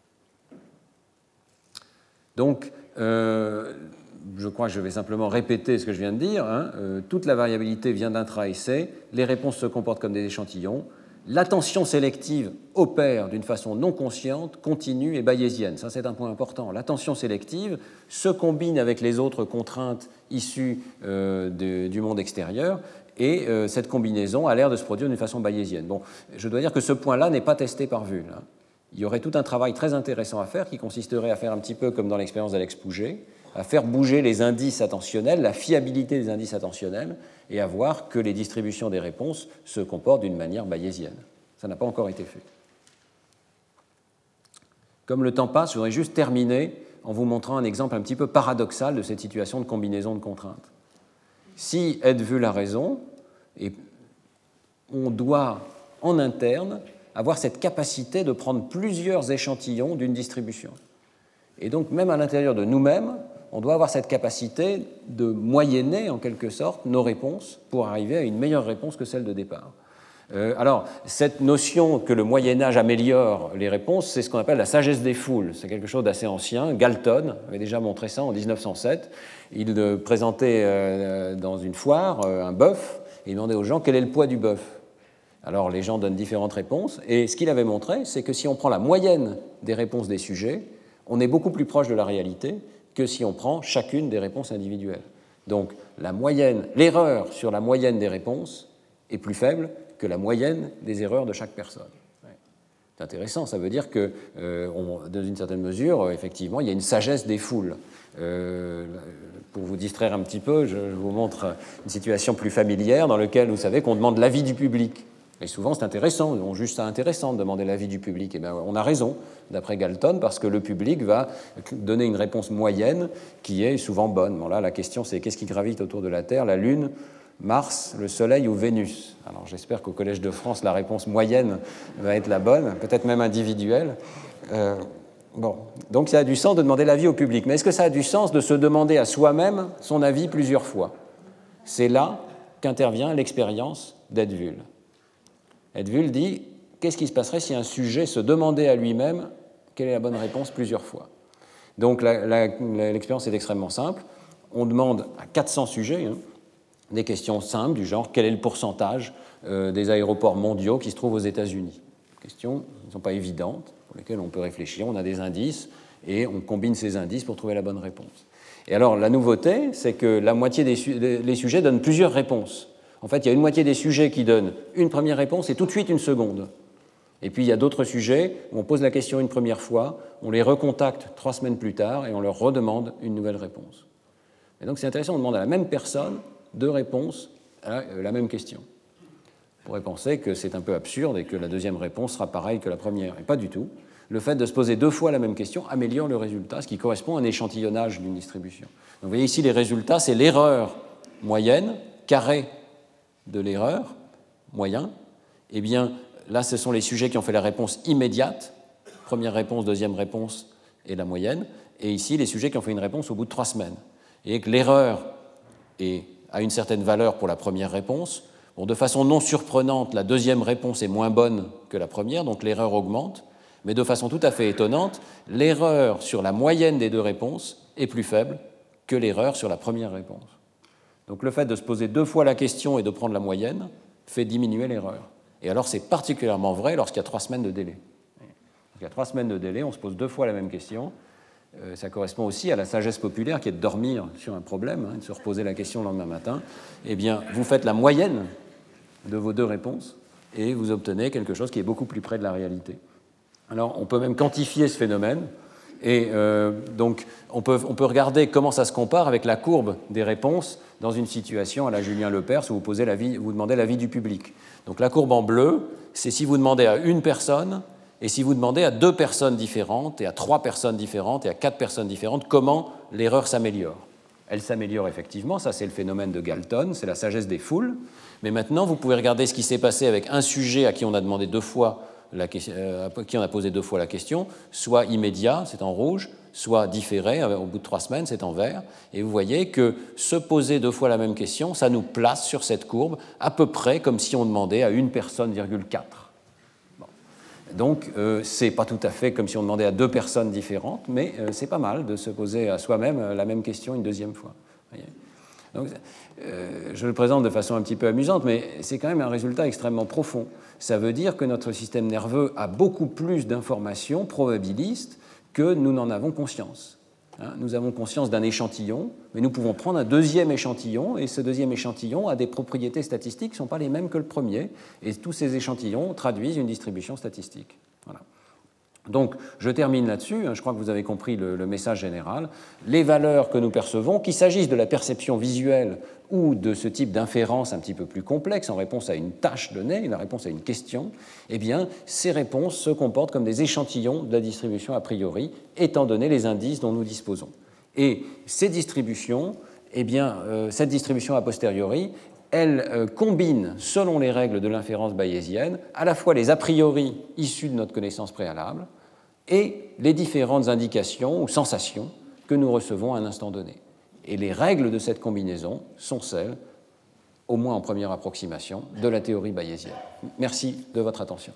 Donc, je crois que je vais simplement répéter ce que je viens de dire. Toute la variabilité vient d'intra-essai. Les réponses se comportent comme des échantillons. L'attention sélective opère d'une façon non consciente, continue et bayésienne. Ça, c'est un point important. L'attention sélective se combine avec les autres contraintes issues du monde extérieur, et cette combinaison a l'air de se produire d'une façon bayésienne. Bon, je dois dire que ce point-là n'est pas testé par Wühl. Il y aurait tout un travail très intéressant à faire qui consisterait à faire un petit peu comme dans l'expérience d'Alex Pouget, à faire bouger les indices attentionnels, la fiabilité des indices attentionnels, et à voir que les distributions des réponses se comportent d'une manière bayésienne. Ça n'a pas encore été fait. Comme le temps passe, je voudrais juste terminer en vous montrant un exemple un petit peu paradoxal de cette situation de combinaison de contraintes. Si Ed Wühl a raison, et on doit en interne avoir cette capacité de prendre plusieurs échantillons d'une distribution. Et donc, même à l'intérieur de nous-mêmes, on doit avoir cette capacité de moyenner, en quelque sorte, nos réponses pour arriver à une meilleure réponse que celle de départ. Alors, cette notion que le Moyen-Âge améliore les réponses, c'est ce qu'on appelle la sagesse des foules. C'est quelque chose d'assez ancien. Galton avait déjà montré ça en 1907. Il présentait dans une foire un bœuf et il demandait aux gens quel est le poids du bœuf. Alors, les gens donnent différentes réponses. Et ce qu'il avait montré, c'est que si on prend la moyenne des réponses des sujets, on est beaucoup plus proche de la réalité que si on prend chacune des réponses individuelles. Donc, l'erreur sur la moyenne des réponses est plus faible que la moyenne des erreurs de chaque personne. C'est intéressant, ça veut dire que, dans une certaine mesure, effectivement, il y a une sagesse des foules. Pour vous distraire un petit peu, je vous montre une situation plus familière dans laquelle vous savez qu'on demande l'avis du public. Et souvent, c'est intéressant, on juge ça intéressant de demander l'avis du public. Et bien, on a raison, d'après Galton, parce que le public va donner une réponse moyenne qui est souvent bonne. Bon, là, la question, c'est qu'est-ce qui gravite autour de la Terre, la Lune, Mars, le Soleil ou Vénus? Alors, j'espère qu'au Collège de France, la réponse moyenne va être la bonne, peut-être même individuelle. Bon, donc ça a du sens de demander l'avis au public. Mais est-ce que ça a du sens de se demander à soi-même son avis plusieurs fois? C'est là qu'intervient l'expérience d'Edwul. Edwul dit, qu'est-ce qui se passerait si un sujet se demandait à lui-même quelle est la bonne réponse plusieurs fois? Donc l'expérience est extrêmement simple. On demande à 400 sujets des questions simples du genre quel est le pourcentage des aéroports mondiaux qui se trouvent aux États-Unis? Questions qui ne sont pas évidentes, pour lesquelles on peut réfléchir. On a des indices et on combine ces indices pour trouver la bonne réponse. Et alors la nouveauté, c'est que la moitié des sujets donnent plusieurs réponses. En fait, il y a une moitié des sujets qui donnent une première réponse et tout de suite une seconde. Et puis, il y a d'autres sujets où on pose la question une première fois, on les recontacte 3 semaines plus tard et on leur redemande une nouvelle réponse. Et donc, c'est intéressant, on demande à la même personne 2 réponses à la même question. On pourrait penser que c'est un peu absurde et que la deuxième réponse sera pareille que la première. Et pas du tout. Le fait de se poser 2 fois la même question améliore le résultat, ce qui correspond à un échantillonnage d'une distribution. Donc, vous voyez ici, les résultats, c'est l'erreur moyenne, carré de l'erreur, moyen. Eh bien, là, ce sont les sujets qui ont fait la réponse immédiate, première réponse, deuxième réponse et la moyenne. Et ici, les sujets qui ont fait une réponse au bout de 3 semaines. Et que l'erreur a une certaine valeur pour la première réponse. Bon, de façon non surprenante, la deuxième réponse est moins bonne que la première, donc l'erreur augmente. Mais de façon tout à fait étonnante, l'erreur sur la moyenne des 2 réponses est plus faible que l'erreur sur la première réponse. Donc le fait de se poser 2 fois la question et de prendre la moyenne fait diminuer l'erreur. Et alors c'est particulièrement vrai lorsqu'il y a 3 semaines de délai. Il y a 3 semaines de délai, on se pose 2 fois la même question. Ça correspond aussi à la sagesse populaire qui est de dormir sur un problème, de se reposer la question le lendemain matin. Eh bien, vous faites la moyenne de vos 2 réponses et vous obtenez quelque chose qui est beaucoup plus près de la réalité. Alors on peut même quantifier ce phénomène. Et donc, on peut regarder comment ça se compare avec la courbe des réponses dans une situation à la Julien Lepers où vous demandez l'avis du public. Donc, la courbe en bleu, c'est si vous demandez à une personne et si vous demandez à 2 personnes différentes et à 3 personnes différentes et à 4 personnes différentes comment l'erreur s'améliore. Elle s'améliore effectivement, ça c'est le phénomène de Galton, c'est la sagesse des foules. Mais maintenant, vous pouvez regarder ce qui s'est passé avec un sujet à qui on a demandé 2 fois qui on a posé 2 fois la question, soit immédiat, c'est en rouge, soit différé, au bout de 3 semaines, c'est en vert. Et vous voyez que se poser 2 fois la même question, ça nous place sur cette courbe à peu près comme si on demandait à une personne, 4. Bon. Donc, c'est pas tout à fait comme si on demandait à 2 personnes différentes, mais c'est pas mal de se poser à soi-même la même question une deuxième fois. Voyez. Donc, je le présente de façon un petit peu amusante, mais c'est quand même un résultat extrêmement profond. Ça veut dire que notre système nerveux a beaucoup plus d'informations probabilistes que nous n'en avons conscience. Nous avons conscience d'un échantillon, mais nous pouvons prendre un deuxième échantillon, et ce deuxième échantillon a des propriétés statistiques qui ne sont pas les mêmes que le premier, et tous ces échantillons traduisent une distribution statistique. Voilà. Donc, je termine là-dessus, je crois que vous avez compris le message général. Les valeurs que nous percevons, qu'il s'agisse de la perception visuelle ou de ce type d'inférence un petit peu plus complexe en réponse à une tâche donnée, la réponse à une question, eh bien, ces réponses se comportent comme des échantillons de la distribution a priori, étant donné les indices dont nous disposons. Et ces distributions, eh bien, cette distribution a posteriori elle combine, selon les règles de l'inférence bayésienne, à la fois les a priori issus de notre connaissance préalable et les différentes indications ou sensations que nous recevons à un instant donné. Et les règles de cette combinaison sont celles, au moins en première approximation, de la théorie bayésienne. Merci de votre attention.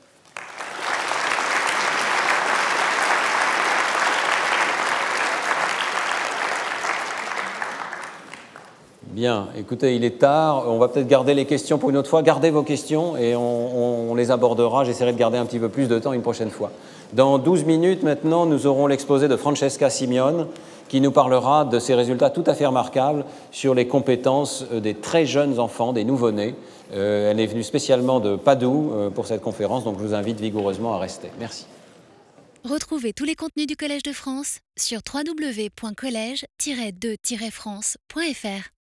Bien, écoutez, il est tard, on va peut-être garder les questions pour une autre fois. Gardez vos questions et on les abordera. J'essaierai de garder un petit peu plus de temps une prochaine fois. Dans 12 minutes maintenant, nous aurons l'exposé de Francesca Simeone qui nous parlera de ses résultats tout à fait remarquables sur les compétences des très jeunes enfants, des nouveau-nés. Elle est venue spécialement de Padoue pour cette conférence, donc je vous invite vigoureusement à rester. Merci. Retrouvez tous les contenus du Collège de France sur www.collège-2-france.fr.